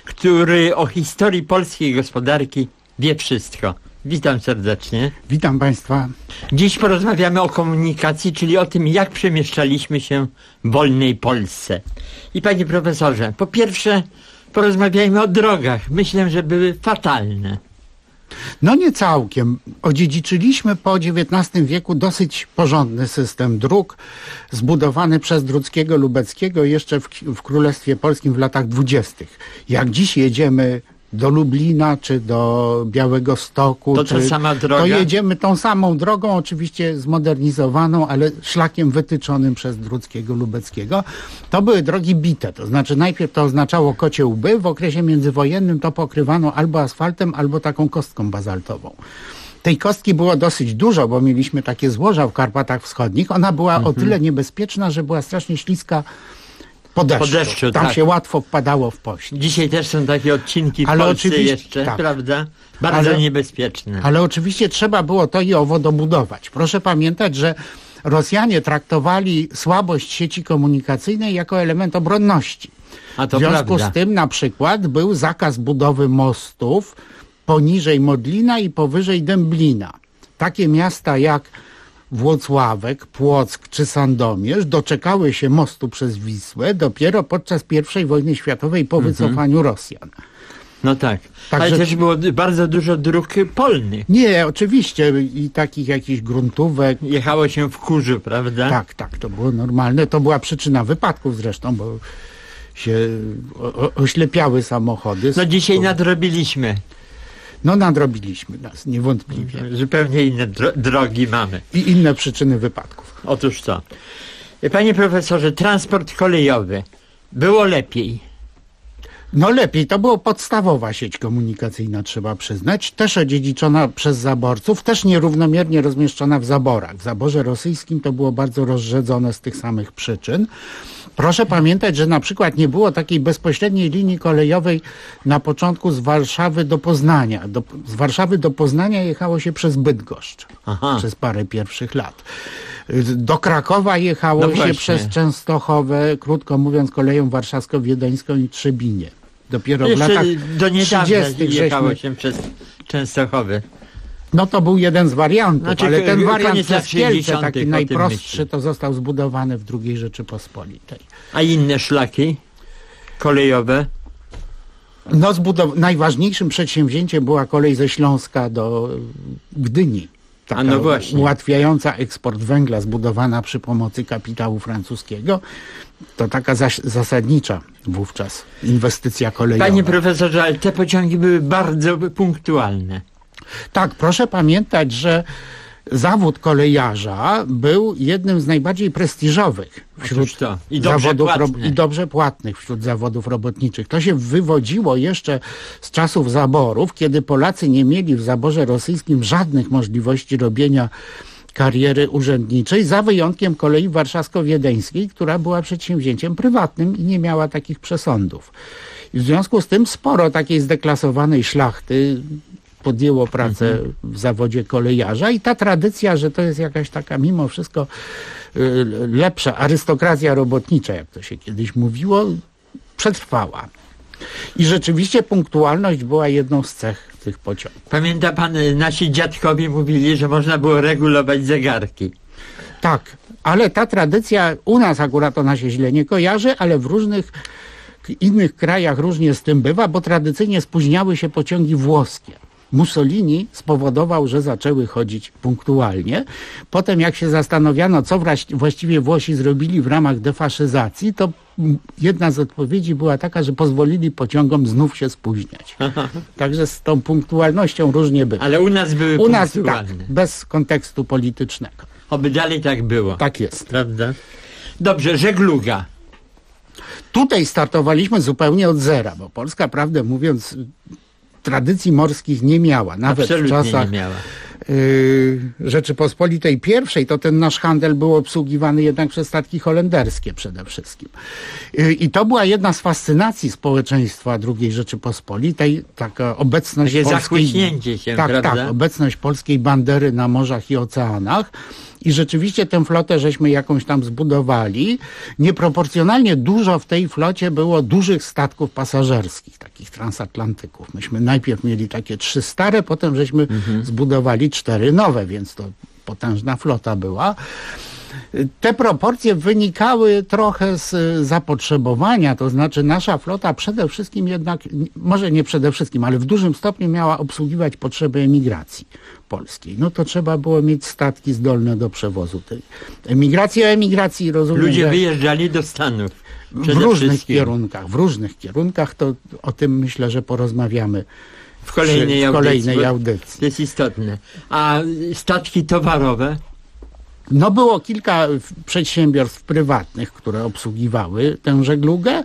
który o historii polskiej gospodarki wie wszystko. Witam serdecznie. Witam Państwa. Dziś porozmawiamy o komunikacji, czyli o tym, jak przemieszczaliśmy się w wolnej Polsce. I panie profesorze, po pierwsze porozmawiajmy o drogach. Myślę, że były fatalne. No nie całkiem. Odziedziczyliśmy po XIX wieku dosyć porządny system dróg, zbudowany przez Druckiego Lubeckiego jeszcze w Królestwie Polskim w latach 20. Jak dziś jedziemy do Lublina czy do Białegostoku, to ta sama droga? To jedziemy tą samą drogą, oczywiście zmodernizowaną, ale szlakiem wytyczonym przez Druckiego Lubeckiego. To były drogi bite, to znaczy najpierw to oznaczało kocie łby, w okresie międzywojennym to pokrywano albo asfaltem, albo taką kostką bazaltową. Tej kostki było dosyć dużo, bo mieliśmy takie złoża w Karpatach Wschodnich. Ona była o tyle niebezpieczna, że była strasznie śliska po deszczu. Tam się łatwo wpadało w poślizg. Dzisiaj też są takie odcinki w Polsce jeszcze, prawda? Bardzo niebezpieczne. Ale oczywiście trzeba było to i owo dobudować. Proszę pamiętać, że Rosjanie traktowali słabość sieci komunikacyjnej jako element obronności. W związku z tym na przykład był zakaz budowy mostów poniżej Modlina i powyżej Dęblina. Takie miasta jak Włocławek, Płock czy Sandomierz doczekały się mostu przez Wisłę dopiero podczas I wojny światowej po wycofaniu Rosjan. No tak, ale też było bardzo dużo dróg polnych. Nie, oczywiście i takich jakichś gruntówek. Jechało się w kurzu, prawda? Tak, to było normalne. To była przyczyna wypadków zresztą, bo się oślepiały samochody. No dzisiaj nadrobiliśmy. No nadrobiliśmy nas, niewątpliwie. Zupełnie inne drogi mamy. I inne przyczyny wypadków. Otóż to. Panie profesorze, transport kolejowy. Było lepiej. No lepiej, to była podstawowa sieć komunikacyjna, trzeba przyznać. Też odziedziczona przez zaborców, też nierównomiernie rozmieszczona w zaborach. W zaborze rosyjskim to było bardzo rozrzedzone z tych samych przyczyn. Proszę pamiętać, że na przykład nie było takiej bezpośredniej linii kolejowej na początku z Warszawy do Poznania. Z Warszawy do Poznania jechało się przez Bydgoszcz przez parę pierwszych lat. Do Krakowa jechało się przez Częstochowę, krótko mówiąc koleją warszawsko-wiedeńską i Trzebinie. Dopiero w latach 30. jechało się przez Częstochowę. No to był jeden z wariantów, znaczy, ale ten wariant przez Kielce, 60. taki najprostszy, to został zbudowany w II Rzeczypospolitej. A inne szlaki kolejowe? No najważniejszym przedsięwzięciem była kolej ze Śląska do Gdyni. Taka ułatwiająca eksport węgla, zbudowana przy pomocy kapitału francuskiego. To taka zasadnicza wówczas inwestycja kolejowa. Panie profesorze, ale te pociągi były bardzo punktualne. Tak, proszę pamiętać, że zawód kolejarza był jednym z najbardziej prestiżowych wśród zawodów i dobrze płatnych wśród zawodów robotniczych. To się wywodziło jeszcze z czasów zaborów, kiedy Polacy nie mieli w zaborze rosyjskim żadnych możliwości robienia kariery urzędniczej, za wyjątkiem kolei warszawsko-wiedeńskiej, która była przedsięwzięciem prywatnym i nie miała takich przesądów. I w związku z tym sporo takiej zdeklasowanej szlachty podjęło pracę w zawodzie kolejarza i ta tradycja, że to jest jakaś taka mimo wszystko lepsza arystokracja robotnicza, jak to się kiedyś mówiło, przetrwała. I rzeczywiście punktualność była jedną z cech tych pociągów. Pamięta pan, nasi dziadkowie mówili, że można było regulować zegarki. Tak, ale ta tradycja u nas akurat ona się źle nie kojarzy, ale w różnych innych krajach różnie z tym bywa, bo tradycyjnie spóźniały się pociągi włoskie. Mussolini spowodował, że zaczęły chodzić punktualnie. Potem jak się zastanawiano, co właściwie Włosi zrobili w ramach defaszyzacji, to jedna z odpowiedzi była taka, że pozwolili pociągom znów się spóźniać. Także z tą punktualnością różnie było. Ale u nas były punktualne. Tak, bez kontekstu politycznego. Oby dalej tak było. Tak jest. Prawda? Dobrze, żegluga. Tutaj startowaliśmy zupełnie od zera, bo Polska, prawdę mówiąc, tradycji morskich nie miała. Nawet absolutnie w czasach nie miała. Rzeczypospolitej pierwszej, to ten nasz handel był obsługiwany jednak przez statki holenderskie przede wszystkim. I to była jedna z fascynacji społeczeństwa II Rzeczypospolitej, taka obecność takie polskiej... zachłyśnięcie się, prawda? Tak, obecność polskiej bandery na morzach i oceanach. I rzeczywiście tę flotę żeśmy jakąś tam zbudowali. Nieproporcjonalnie dużo w tej flocie było dużych statków pasażerskich, takich transatlantyków. Myśmy najpierw mieli takie 3 stare, potem żeśmy zbudowali 4 nowe, więc to potężna flota była. Te proporcje wynikały trochę z zapotrzebowania, to znaczy nasza flota przede wszystkim jednak, może nie przede wszystkim, ale w dużym stopniu miała obsługiwać potrzeby emigracji polskiej. No to trzeba było mieć statki zdolne do przewozu tej emigracji. A emigracji rozumiem, ludzie wyjeżdżali do Stanów. W różnych kierunkach, to o tym myślę, że porozmawiamy w kolejnej audycji. To jest istotne. A statki towarowe? No było kilka przedsiębiorstw prywatnych, które obsługiwały tę żeglugę.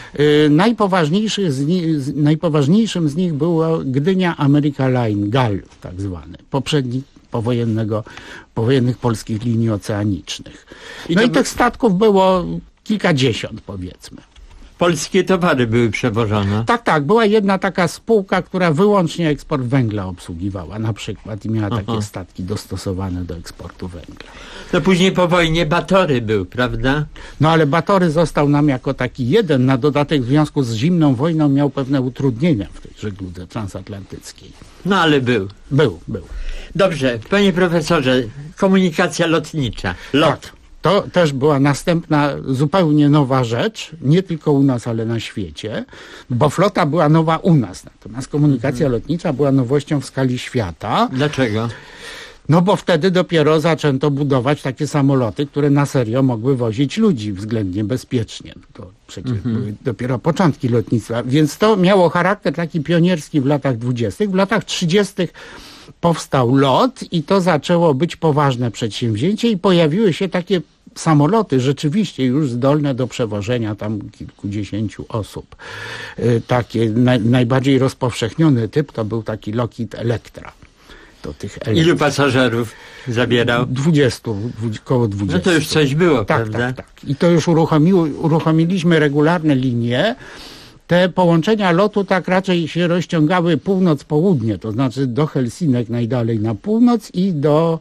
Najpoważniejszym z nich było Gdynia America Line, GAL tak zwany, poprzednik powojennych polskich linii oceanicznych. No i tych statków było kilkadziesiąt, powiedzmy. Polskie towary były przewożone? Tak. Była jedna taka spółka, która wyłącznie eksport węgla obsługiwała na przykład i miała takie statki dostosowane do eksportu węgla. No później po wojnie Batory był, prawda? No ale Batory został nam jako taki jeden, na dodatek w związku z zimną wojną miał pewne utrudnienia w tej żegludze transatlantyckiej. No ale był. Był. Dobrze, panie profesorze, komunikacja lotnicza. Tak. To też była następna, zupełnie nowa rzecz, nie tylko u nas, ale na świecie, bo flota była nowa u nas, natomiast komunikacja lotnicza była nowością w skali świata. Dlaczego? No bo wtedy dopiero zaczęto budować takie samoloty, które na serio mogły wozić ludzi względnie bezpiecznie. To przecież były dopiero początki lotnictwa, więc to miało charakter taki pionierski w latach 20. W latach 30. powstał LOT i to zaczęło być poważne przedsięwzięcie i pojawiły się takie samoloty rzeczywiście już zdolne do przewożenia tam kilkudziesięciu osób. Takie najbardziej rozpowszechniony typ to był taki Lockheed Electra. Ilu pasażerów zabierał? Około 20. No to już coś było, prawda? Tak. I to już uruchomiliśmy regularne linie. Te połączenia lotu tak raczej się rozciągały północ-południe, to znaczy do Helsinek najdalej na północ i do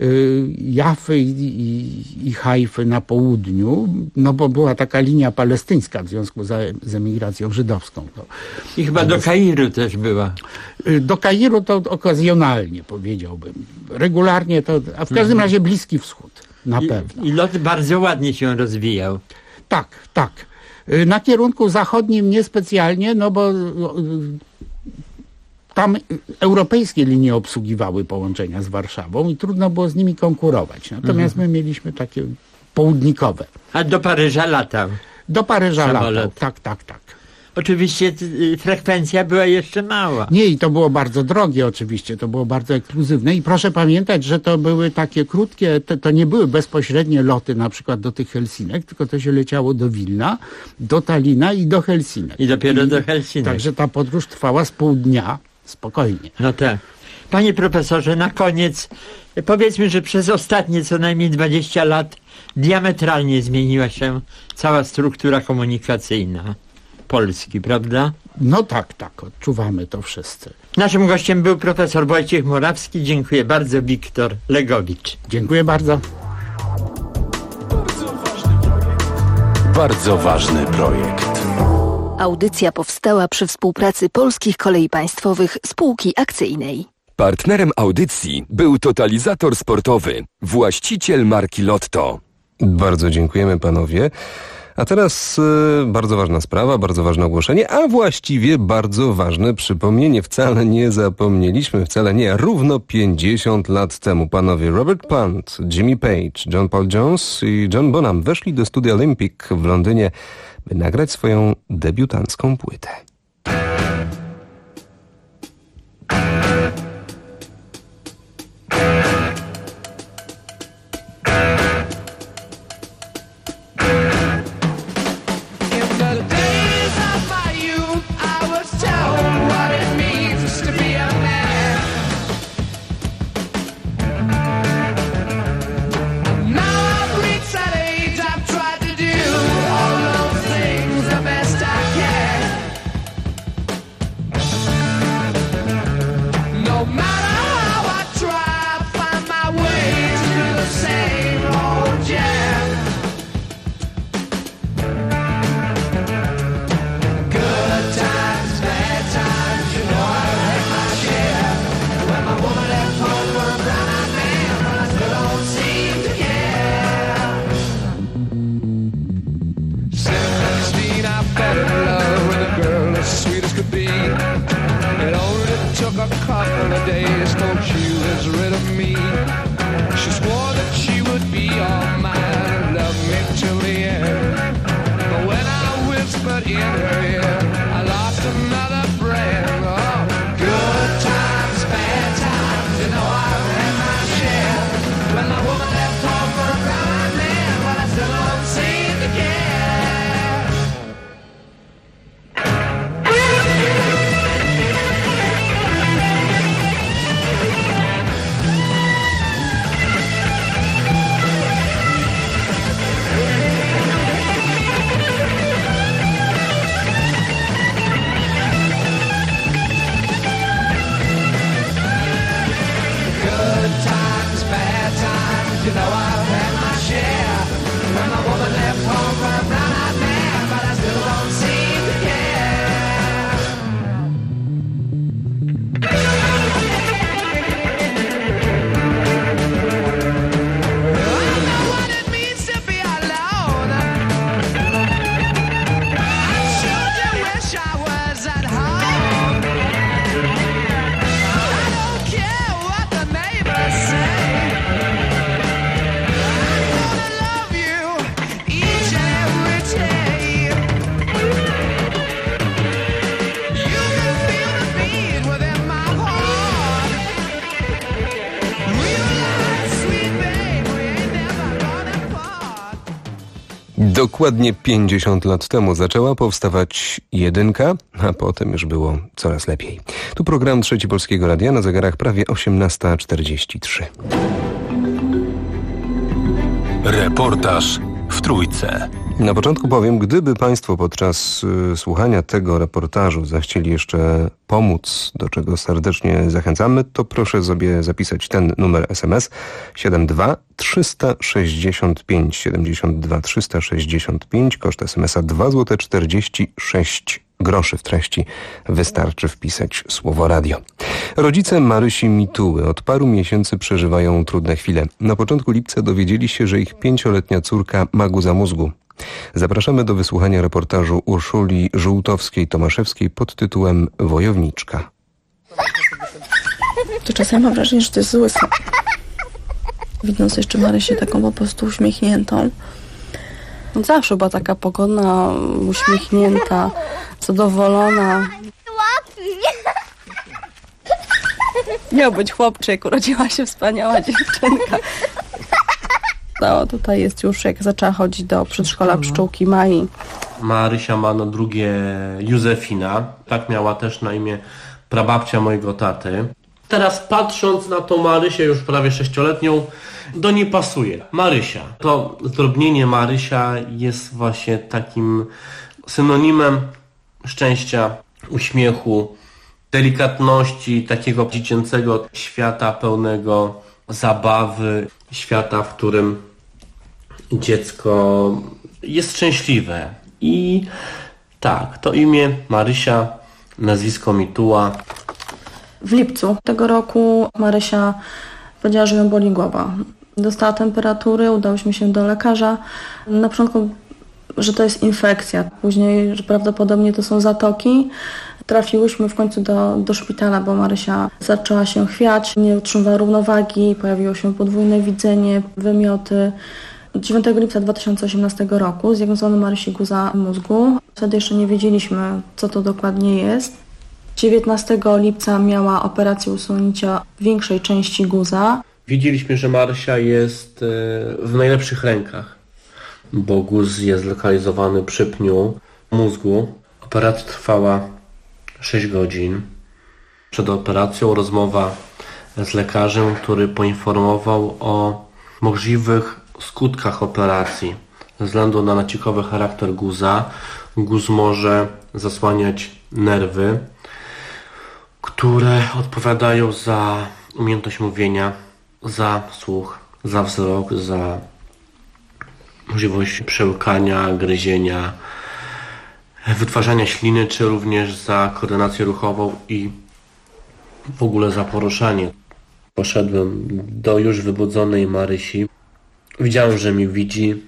Jafy i Hajfy na południu, no bo była taka linia palestyńska w związku z emigracją żydowską. I chyba do Kairu też była. Do Kairu to okazjonalnie, powiedziałbym. Regularnie to, a w każdym razie Bliski Wschód, na pewno. I lot bardzo ładnie się rozwijał. Tak. Na kierunku zachodnim niespecjalnie, no bo tam europejskie linie obsługiwały połączenia z Warszawą i trudno było z nimi konkurować. Natomiast my mieliśmy takie południkowe. A do Paryża latał? Do Paryża latał, tak. Oczywiście frekwencja była jeszcze mała. Nie, i to było bardzo drogie oczywiście, to było bardzo ekskluzywne i proszę pamiętać, że to były takie krótkie, to nie były bezpośrednie loty na przykład do tych Helsinek, tylko to się leciało do Wilna, do Talina i do Helsinek. I dopiero do Helsinek. Także ta podróż trwała z pół dnia, spokojnie. No tak. Panie profesorze, na koniec powiedzmy, że przez ostatnie co najmniej 20 lat diametralnie zmieniła się cała struktura komunikacyjna Polski, prawda? No tak, odczuwamy to wszyscy. Naszym gościem był profesor Wojciech Morawski. Dziękuję bardzo, Wiktor Legowicz. Dziękuję bardzo. Bardzo ważny projekt. Audycja powstała przy współpracy Polskich Kolei Państwowych Spółki Akcyjnej. Partnerem audycji był Totalizator Sportowy, właściciel marki Lotto. Bardzo dziękujemy panowie. A teraz bardzo ważna sprawa, bardzo ważne ogłoszenie, a właściwie bardzo ważne przypomnienie. Wcale nie zapomnieliśmy, wcale nie. Równo 50 lat temu panowie Robert Plant, Jimmy Page, John Paul Jones i John Bonham weszli do studia Olympic w Londynie, by nagrać swoją debiutancką płytę. Dokładnie 50 lat temu zaczęła powstawać jedynka, a potem już było coraz lepiej. Tu program Trzeci Polskiego Radia, na zegarach prawie 18:43. Reportaż w Trójce. Na początku powiem, gdyby Państwo podczas słuchania tego reportażu zechcieli jeszcze pomóc, do czego serdecznie zachęcamy, to proszę sobie zapisać ten numer SMS 72 365 72 365, koszt SMS-a 2,46 zł. W treści wystarczy wpisać słowo radio. Rodzice Marysi Mituły od paru miesięcy przeżywają trudne chwile. Na początku lipca dowiedzieli się, że ich 5-letnia córka ma guza mózgu. Zapraszamy do wysłuchania reportażu Urszuli Żółtowskiej-Tomaszewskiej pod tytułem Wojowniczka. To czasem mam wrażenie, że to jest zły sen. Widząc jeszcze Marysię taką po prostu uśmiechniętą. No zawsze była taka pogodna, uśmiechnięta, zadowolona. Miał być chłopczyk, urodziła się wspaniała dziewczynka. No, tutaj jest już, jak zaczęła chodzić do przedszkola pszczółki Mai. Marysia ma na drugie Józefina. Tak miała też na imię prababcia mojego taty. Teraz patrząc na tą Marysię, już prawie 6-letnią, do niej pasuje. Marysia. To zdrobnienie Marysia jest właśnie takim synonimem szczęścia, uśmiechu, delikatności, takiego dziecięcego świata pełnego zabawy, świata, w którym dziecko jest szczęśliwe. I tak, to imię Marysia, nazwisko Mituła. W lipcu tego roku Marysia powiedziała, że ją boli głowa. Dostała temperatury, udałyśmy się do lekarza. Na początku że to jest infekcja. Później, że prawdopodobnie to są zatoki. Trafiłyśmy w końcu do szpitala, bo Marysia zaczęła się chwiać, nie utrzymywała równowagi, pojawiło się podwójne widzenie, wymioty. 9 lipca 2018 roku zdiagnozowano Marysi guza mózgu. Wtedy jeszcze nie wiedzieliśmy, co to dokładnie jest. 19 lipca miała operację usunięcia większej części guza. Widzieliśmy, że Marysia jest w najlepszych rękach, bo guz jest zlokalizowany przy pniu mózgu. Operacja trwała 6 godzin. Przed operacją rozmowa z lekarzem, który poinformował o możliwych skutkach operacji. Ze względu na nacikowy charakter guza, guz może zasłaniać nerwy, które odpowiadają za umiejętność mówienia, za słuch, za wzrok, za możliwość przełykania, gryzienia, wytwarzania śliny, czy również za koordynację ruchową i w ogóle za poruszanie. Poszedłem do już wybudzonej Marysi. Widziałem, że mnie widzi,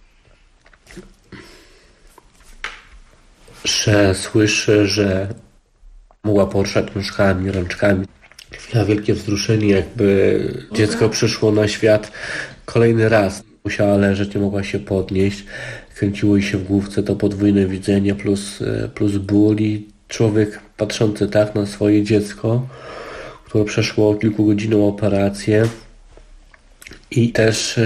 że słyszy, że mogła poruszać nóżkami, rączkami. Chwila, wielkie wzruszenie, jakby dziecko przyszło na świat kolejny raz. Musiała leżeć, nie mogła się podnieść. Kręciło jej się w główce to podwójne widzenie plus ból i człowiek patrzący tak na swoje dziecko, które przeszło kilkugodzinną operację i też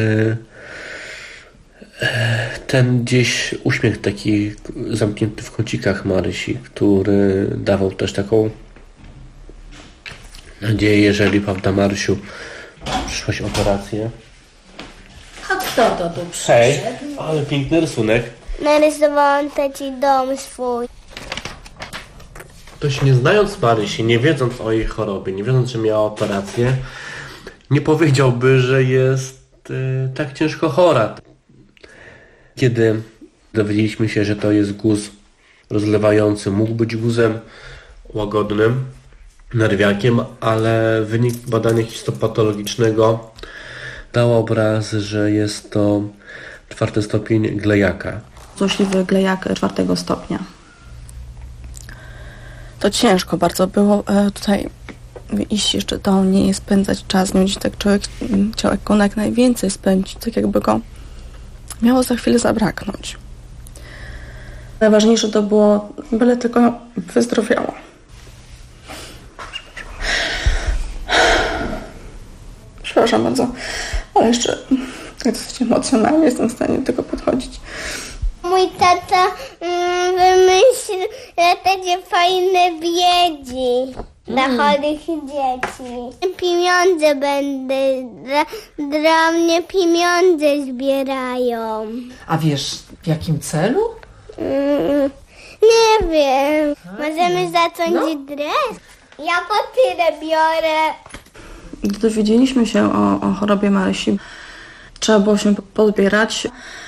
ten gdzieś uśmiech taki zamknięty w kącikach Marysi, który dawał też taką nadzieję, jeżeli, prawda, Marysiu, przyszłaś operację. A kto to tu przyszedł? Hej, ale piękny rysunek. Narysowałam ci dom swój. Ktoś, nie znając Marysi, nie wiedząc o jej chorobie, nie wiedząc, że miała operację, nie powiedziałby, że jest tak ciężko chora. Kiedy dowiedzieliśmy się, że to jest guz rozlewający, mógł być guzem łagodnym, nerwiakiem, ale wynik badania histopatologicznego dał obraz, że jest to 4. stopień glejaka. Złośliwy glejak 4. stopnia. To ciężko bardzo było tutaj iść jeszcze do niej i spędzać czas z nią. Gdzieś tak człowiek chciał jak najwięcej spędzić, tak jakby go miało za chwilę zabraknąć. Najważniejsze to było, byle tylko wyzdrowiała. Przepraszam bardzo, ale jeszcze tak dosyć emocjonalnie jestem w stanie do tego podchodzić. Mój tata wymyślił, że będzie fajne biegi dla chorych dzieci. Pieniądze dla mnie pieniądze zbierają. A wiesz, w jakim celu? Nie wiem. Możemy zacząć dres? Ja po tyle biorę. Gdy dowiedzieliśmy się o chorobie Marysi, trzeba było się pozbierać,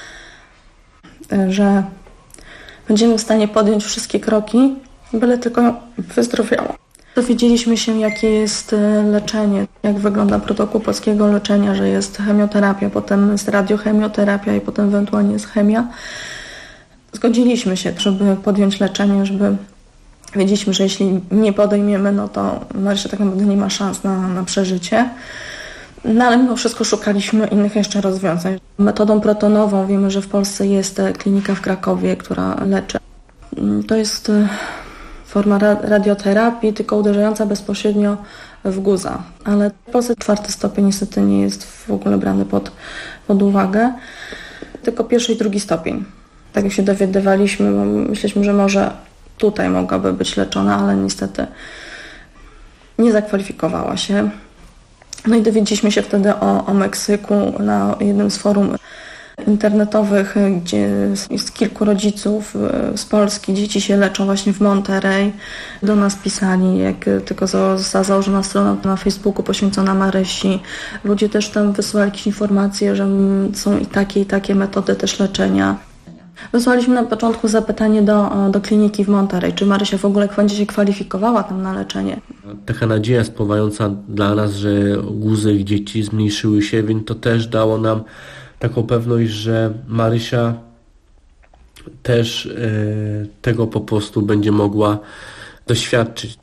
że będziemy w stanie podjąć wszystkie kroki, byle tylko wyzdrowiała. Dowiedzieliśmy się, jakie jest leczenie, jak wygląda protokół polskiego leczenia, że jest chemioterapia, potem jest radiochemioterapia i potem ewentualnie jest chemia. Zgodziliśmy się, żeby podjąć leczenie, żeby wiedzieliśmy, że jeśli nie podejmiemy, no to Marysia tak naprawdę nie ma szans na przeżycie. No ale mimo wszystko szukaliśmy innych jeszcze rozwiązań. Metodą protonową wiemy, że w Polsce jest klinika w Krakowie, która leczy. To jest forma radioterapii, tylko uderzająca bezpośrednio w guza. Ale w Polsce 4. stopień niestety nie jest w ogóle brany pod uwagę, tylko 1. i 2. stopień. Tak jak się dowiadywaliśmy, bo myśleliśmy, że może tutaj mogłaby być leczona, ale niestety nie zakwalifikowała się. No i dowiedzieliśmy się wtedy o Meksyku na jednym z forum internetowych, gdzie jest kilku rodziców z Polski. Dzieci się leczą właśnie w Monterey. Do nas pisali, jak tylko została założona strona na Facebooku poświęcona Marysi. Ludzie też tam wysyłali jakieś informacje, że są i takie metody też leczenia. Wysłaliśmy na początku zapytanie do kliniki w Monterey, czy Marysia w ogóle będzie się kwalifikowała tam na leczenie. Taka nadzieja spływająca dla nas, że guzy ich dzieci zmniejszyły się, więc to też dało nam taką pewność, że Marysia też tego po prostu będzie mogła doświadczyć.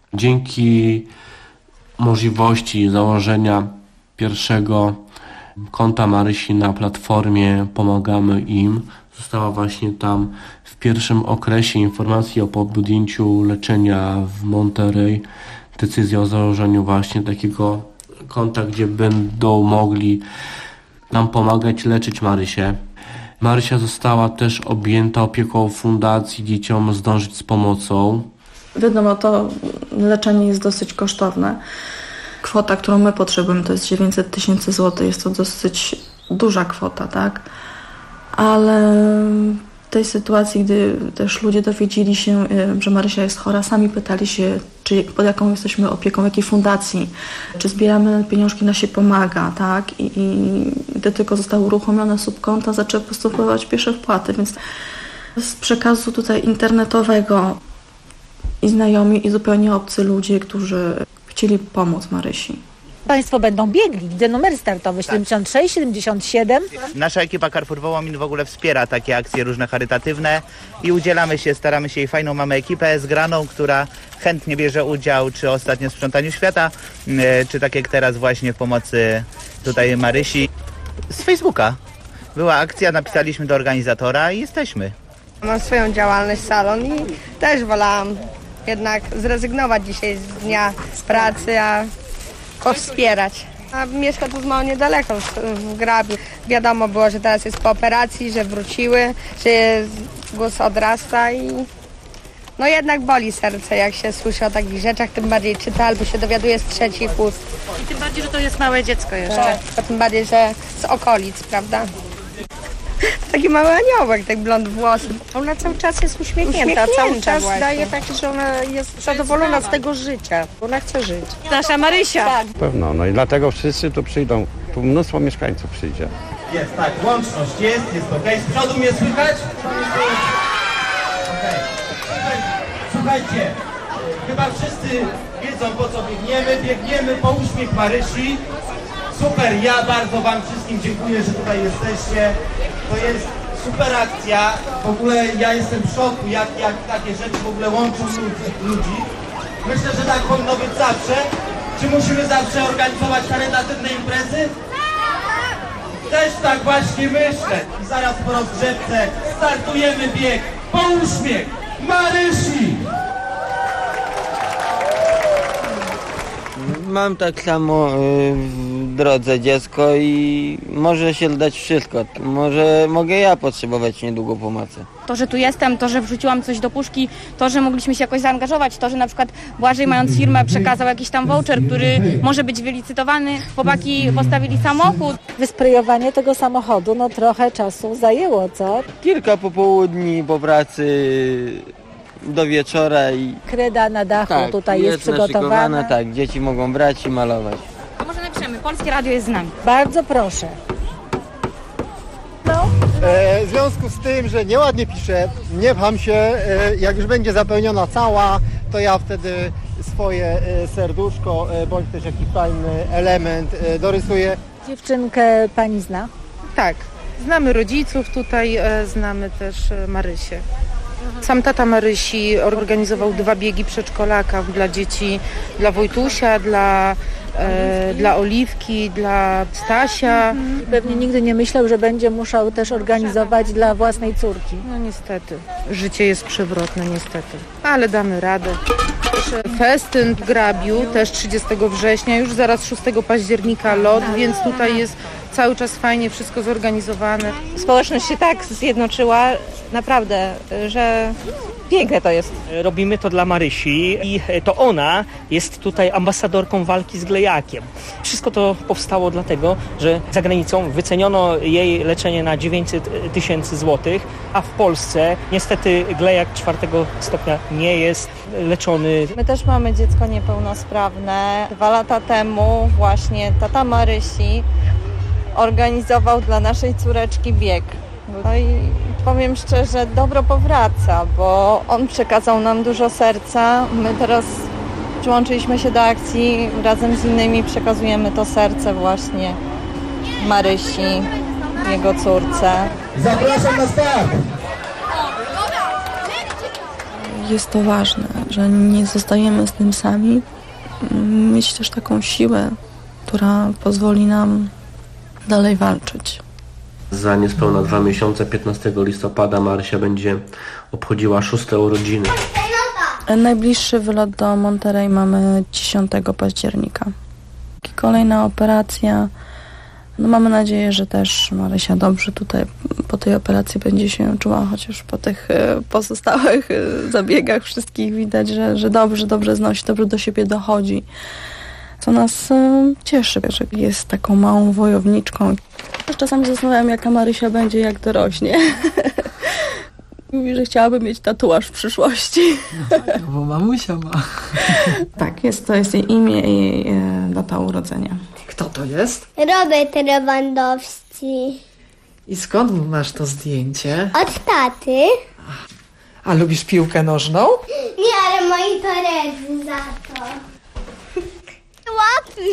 Dzięki możliwości założenia pierwszego konta Marysi na platformie Pomagamy Im została właśnie tam w pierwszym okresie informacji o podjęciu leczenia w Monterey decyzja o założeniu właśnie takiego konta, gdzie będą mogli nam pomagać leczyć Marysię. Marysia została też objęta opieką fundacji Dzieciom Zdążyć z Pomocą. Wiadomo, to leczenie jest dosyć kosztowne. Kwota, którą my potrzebujemy, to jest 900 000 złotych. Jest to dosyć duża kwota, tak? Ale w tej sytuacji, gdy też ludzie dowiedzieli się, że Marysia jest chora, sami pytali się, pod jaką jesteśmy opieką, jakiej fundacji, czy zbieramy pieniążki na Się Pomaga, tak? I gdy tylko zostały uruchomione subkonta, zaczęły postępować pierwsze wpłaty, więc z przekazu tutaj internetowego i znajomi, i zupełnie obcy ludzie, którzy chcieli pomóc Marysi. Państwo będą biegli, gdy numery startowe 76, 77. Nasza ekipa Carrefour Wołomin w ogóle wspiera takie akcje różne charytatywne i udzielamy się, staramy się i fajną mamy ekipę zgraną, która chętnie bierze udział, czy ostatnio w sprzątaniu świata, czy tak jak teraz właśnie w pomocy tutaj Marysi. Z Facebooka była akcja, napisaliśmy do organizatora i jesteśmy. Mam swoją działalność, salon i też wolałam jednak zrezygnować dzisiaj z dnia pracy, a powspierać. A mieszka tu mało niedaleko, w Grabiu. Wiadomo było, że teraz jest po operacji, że wróciły, że głos odrasta i no jednak boli serce, jak się słyszy o takich rzeczach, tym bardziej czyta albo się dowiaduje z trzecich ust. I tym bardziej, że to jest małe dziecko jeszcze. Tak, tym bardziej, że z okolic, prawda? Taki mały aniołek, tak blond włosy. Ona cały czas jest uśmiechnięta cały czas właśnie. Daje taki, że ona jest zadowolona z tego życia. Ona chce żyć. Nasza Marysia. Tak. Pewno, no i dlatego wszyscy tu przyjdą. Tu mnóstwo mieszkańców przyjdzie. Jest, tak, łączność jest okej. Z przodu mnie słychać? Okej. Słuchajcie, chyba wszyscy wiedzą, po co biegniemy. Biegniemy po uśmiech Marysi. Super, ja bardzo wam wszystkim dziękuję, że tutaj jesteście. To jest super akcja. W ogóle ja jestem w szoku, jak takie rzeczy w ogóle łączą ludzi. Myślę, że tak powinno być zawsze. Czy musimy zawsze organizować charytatywne imprezy? Też tak właśnie myślę. I zaraz po rozgrzewce startujemy bieg po uśmiech Marysi. Mam tak samo w drodze dziecko i może się dać wszystko. Może mogę ja potrzebować niedługo pomocy. To, że tu jestem, to, że wrzuciłam coś do puszki, to, że mogliśmy się jakoś zaangażować, to, że na przykład Błażej, mając firmę, przekazał jakiś tam voucher, który może być wylicytowany. Chłopaki postawili samochód. Wysprejowanie tego samochodu, no trochę czasu zajęło, co? Kilka popołudni po pracy do wieczora i... Kreda na dachu tak, tutaj jest przygotowana. Tak, dzieci mogą brać i malować. A może napiszemy, Polskie Radio jest z nami. Bardzo proszę. No. W związku z tym, że nieładnie piszę, nie pcham się, jak już będzie zapełniona cała, to ja wtedy swoje serduszko, bądź też jakiś fajny element dorysuję. Dziewczynkę pani zna? Tak, znamy rodziców tutaj, znamy też Marysię. Sam tata Marysi organizował 2 biegi przedszkolaka dla dzieci, dla Wojtusia, dla Oliwki, dla Stasia. Pewnie nigdy nie myślał, że będzie musiał też organizować dla własnej córki. No niestety, życie jest przewrotne niestety, ale damy radę. Festyn w Grabiu też 30 września, już zaraz 6 października lot, więc tutaj jest cały czas fajnie wszystko zorganizowane. Społeczność się tak zjednoczyła, naprawdę, że piękne to jest. Robimy to dla Marysi i to ona jest tutaj ambasadorką walki z glejakiem. Wszystko to powstało dlatego, że za granicą wyceniono jej leczenie na 900 000 złotych, a w Polsce niestety glejak 4 stopnia nie jest leczony. My też mamy dziecko niepełnosprawne. 2 lata temu właśnie tata Marysi organizował dla naszej córeczki bieg. No i powiem szczerze, dobro powraca, bo on przekazał nam dużo serca. My teraz przyłączyliśmy się do akcji, razem z innymi przekazujemy to serce właśnie Marysi, jego córce. Zapraszam na start! jest to ważne, że nie zostajemy z tym sami. Mieć też taką siłę, która pozwoli nam dalej walczyć. Za niespełna 2 miesiące, 15 listopada, Marysia będzie obchodziła 6. urodziny. Najbliższy wylot do Monterey mamy 10 października. Kolejna operacja. No mamy nadzieję, że też Marysia dobrze tutaj po tej operacji będzie się czuła, chociaż po tych pozostałych zabiegach wszystkich widać, że dobrze znosi, dobrze do siebie dochodzi. Co nas cieszy, że jest taką małą wojowniczką. Też czasami zastanawiam, jaka Marysia będzie, jak dorośnie. Mówi, że chciałaby mieć tatuaż w przyszłości. No, bo mamusia ma. Tak, to jest jej imię i jej data urodzenia. Kto to jest? Robert Lewandowski. I skąd masz to zdjęcie? Od taty. A lubisz piłkę nożną? Nie, ale moi koledzy za to. Łapi.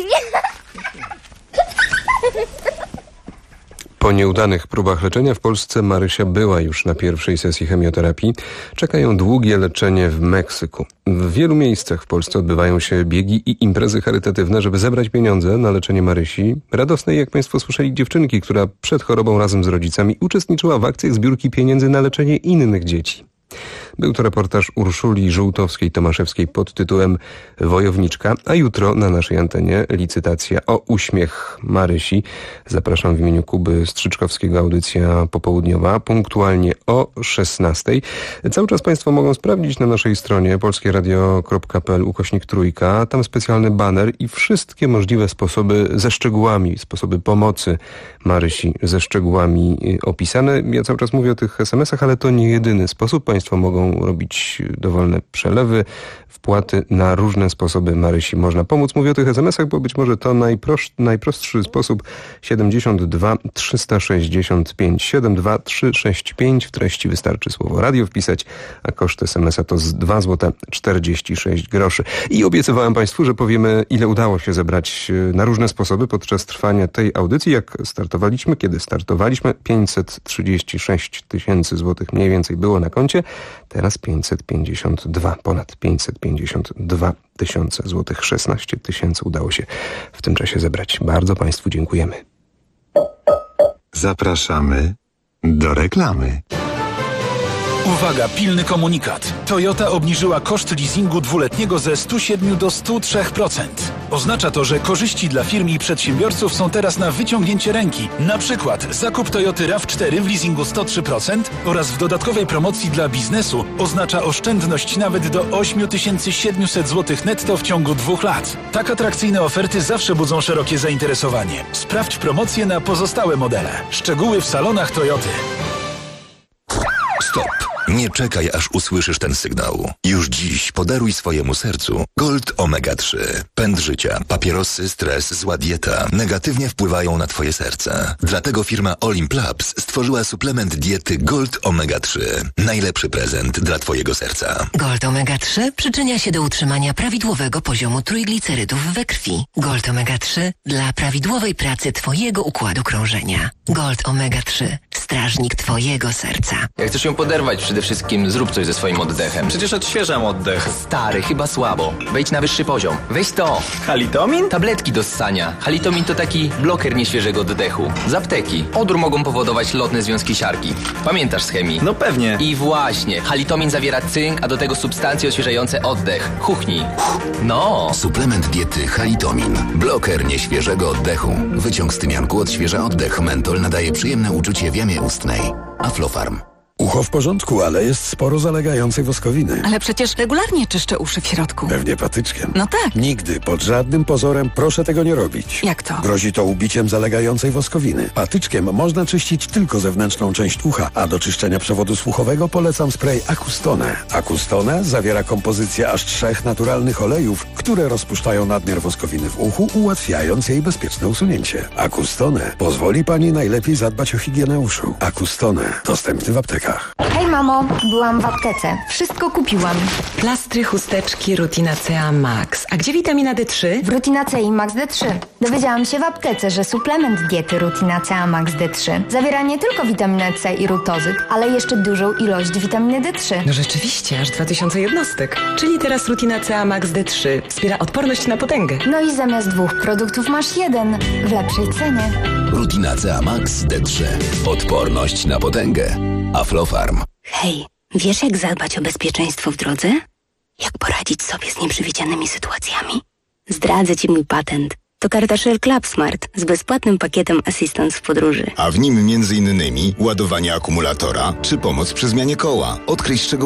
Po nieudanych próbach leczenia w Polsce Marysia była już na pierwszej sesji chemioterapii. Czeka ją długie leczenie w Meksyku. W wielu miejscach w Polsce odbywają się biegi i imprezy charytatywne, żeby zebrać pieniądze na leczenie Marysi. Radosnej, jak Państwo słyszeli, dziewczynki, która przed chorobą razem z rodzicami uczestniczyła w akcjach zbiórki pieniędzy na leczenie innych dzieci. Był to reportaż Urszuli Żółtowskiej-Tomaszewskiej pod tytułem Wojowniczka, a jutro na naszej antenie licytacja o uśmiech Marysi. Zapraszam w imieniu Kuby Strzyczkowskiego, audycja popołudniowa, punktualnie o 16:00. Cały czas Państwo mogą sprawdzić na naszej stronie polskieradio.pl/3. Tam specjalny baner i wszystkie możliwe sposoby ze szczegółami, sposoby pomocy Marysi ze szczegółami opisane. Ja cały czas mówię o tych SMS-ach, ale to nie jedyny sposób. Państwo mogą robić dowolne przelewy, wpłaty na różne sposoby Marysi można pomóc. Mówię o tych SMS-ach, bo być może to najprostszy sposób. 72 365 72 365. W treści wystarczy słowo radio wpisać, a koszt SMS-a to 2 zł 46 groszy. I obiecywałem Państwu, że powiemy, ile udało się zebrać na różne sposoby podczas trwania tej audycji. Kiedy startowaliśmy, 536 tysięcy złotych mniej więcej było na koncie. Teraz 552, ponad 552 tysiące złotych, 16 tysięcy udało się w tym czasie zebrać. Bardzo Państwu dziękujemy. Zapraszamy do reklamy. Uwaga, pilny komunikat. Toyota obniżyła koszt leasingu dwuletniego ze 107 do 103%. Oznacza to, że korzyści dla firm i przedsiębiorców są teraz na wyciągnięcie ręki. Na przykład zakup Toyoty RAV4 w leasingu 103% oraz w dodatkowej promocji dla biznesu oznacza oszczędność nawet do 8700 zł netto w ciągu 2 lat. Tak atrakcyjne oferty zawsze budzą szerokie zainteresowanie. Sprawdź promocje na pozostałe modele. Szczegóły w salonach Toyoty. Stop! Nie czekaj, aż usłyszysz ten sygnał. Już dziś podaruj swojemu sercu Gold Omega 3. Pęd życia, papierosy, stres, zła dieta negatywnie wpływają na Twoje serce. Dlatego firma Olimplabs stworzyła suplement diety Gold Omega 3. Najlepszy prezent dla Twojego serca. Gold Omega 3 przyczynia się do utrzymania prawidłowego poziomu trójglicerydów we krwi. Gold Omega 3 dla prawidłowej pracy Twojego układu krążenia. Gold Omega 3. Strażnik Twojego serca. Jak chcesz ją poderwać, przede wszystkim zrób coś ze swoim oddechem. Przecież odświeżam oddech. Stary, chyba słabo. Wejdź na wyższy poziom. Weź to. Halitomin? Tabletki do ssania. Halitomin to taki bloker nieświeżego oddechu. Z apteki. Odór mogą powodować lotne związki siarki. Pamiętasz z chemii? No pewnie. I właśnie. Halitomin zawiera cynk, a do tego substancje odświeżające oddech. Chuchnij. No. Suplement diety Halitomin. Bloker nieświeżego oddechu. Wyciąg z tymianku odświeża oddech. Mentol nadaje przyjemne uczucie w jamie ustnej. Aflofarm. Ucho w porządku, ale jest sporo zalegającej woskowiny. Ale przecież regularnie czyszczę uszy w środku. Pewnie patyczkiem. No tak. Nigdy, pod żadnym pozorem proszę tego nie robić. Jak to? Grozi to ubiciem zalegającej woskowiny. Patyczkiem można czyścić tylko zewnętrzną część ucha, a do czyszczenia przewodu słuchowego polecam spray Acustone. Acustone zawiera kompozycję aż 3 naturalnych olejów, które rozpuszczają nadmiar woskowiny w uchu, ułatwiając jej bezpieczne usunięcie. Acustone pozwoli Pani najlepiej zadbać o higienę uszu. Acustone dostępny w aptekach. aptekach. Hej mamo, byłam w aptece. Wszystko kupiłam. Plastry, chusteczki, Rutina CA Max. A gdzie witamina D3? W Rutina CI Max D3. Dowiedziałam się w aptece, że suplement diety Rutina CA Max D3 zawiera nie tylko witaminę C i rutozyt, ale jeszcze dużą ilość witaminy D3. No rzeczywiście, aż 2000 jednostek. Czyli teraz Rutina CA Max D3 wspiera odporność na potęgę. No i zamiast 2 produktów masz 1 w lepszej cenie. Rutina CA Max D3. Odporność na potęgę. Aflofarm. Hej, wiesz jak zadbać o bezpieczeństwo w drodze? Jak poradzić sobie z nieprzewidzianymi sytuacjami? Zdradzę Ci mój patent. To karta Shell Club Smart z bezpłatnym pakietem Assistance w podróży. A w nim m.in. ładowanie akumulatora czy pomoc przy zmianie koła. Odkryj szczegóły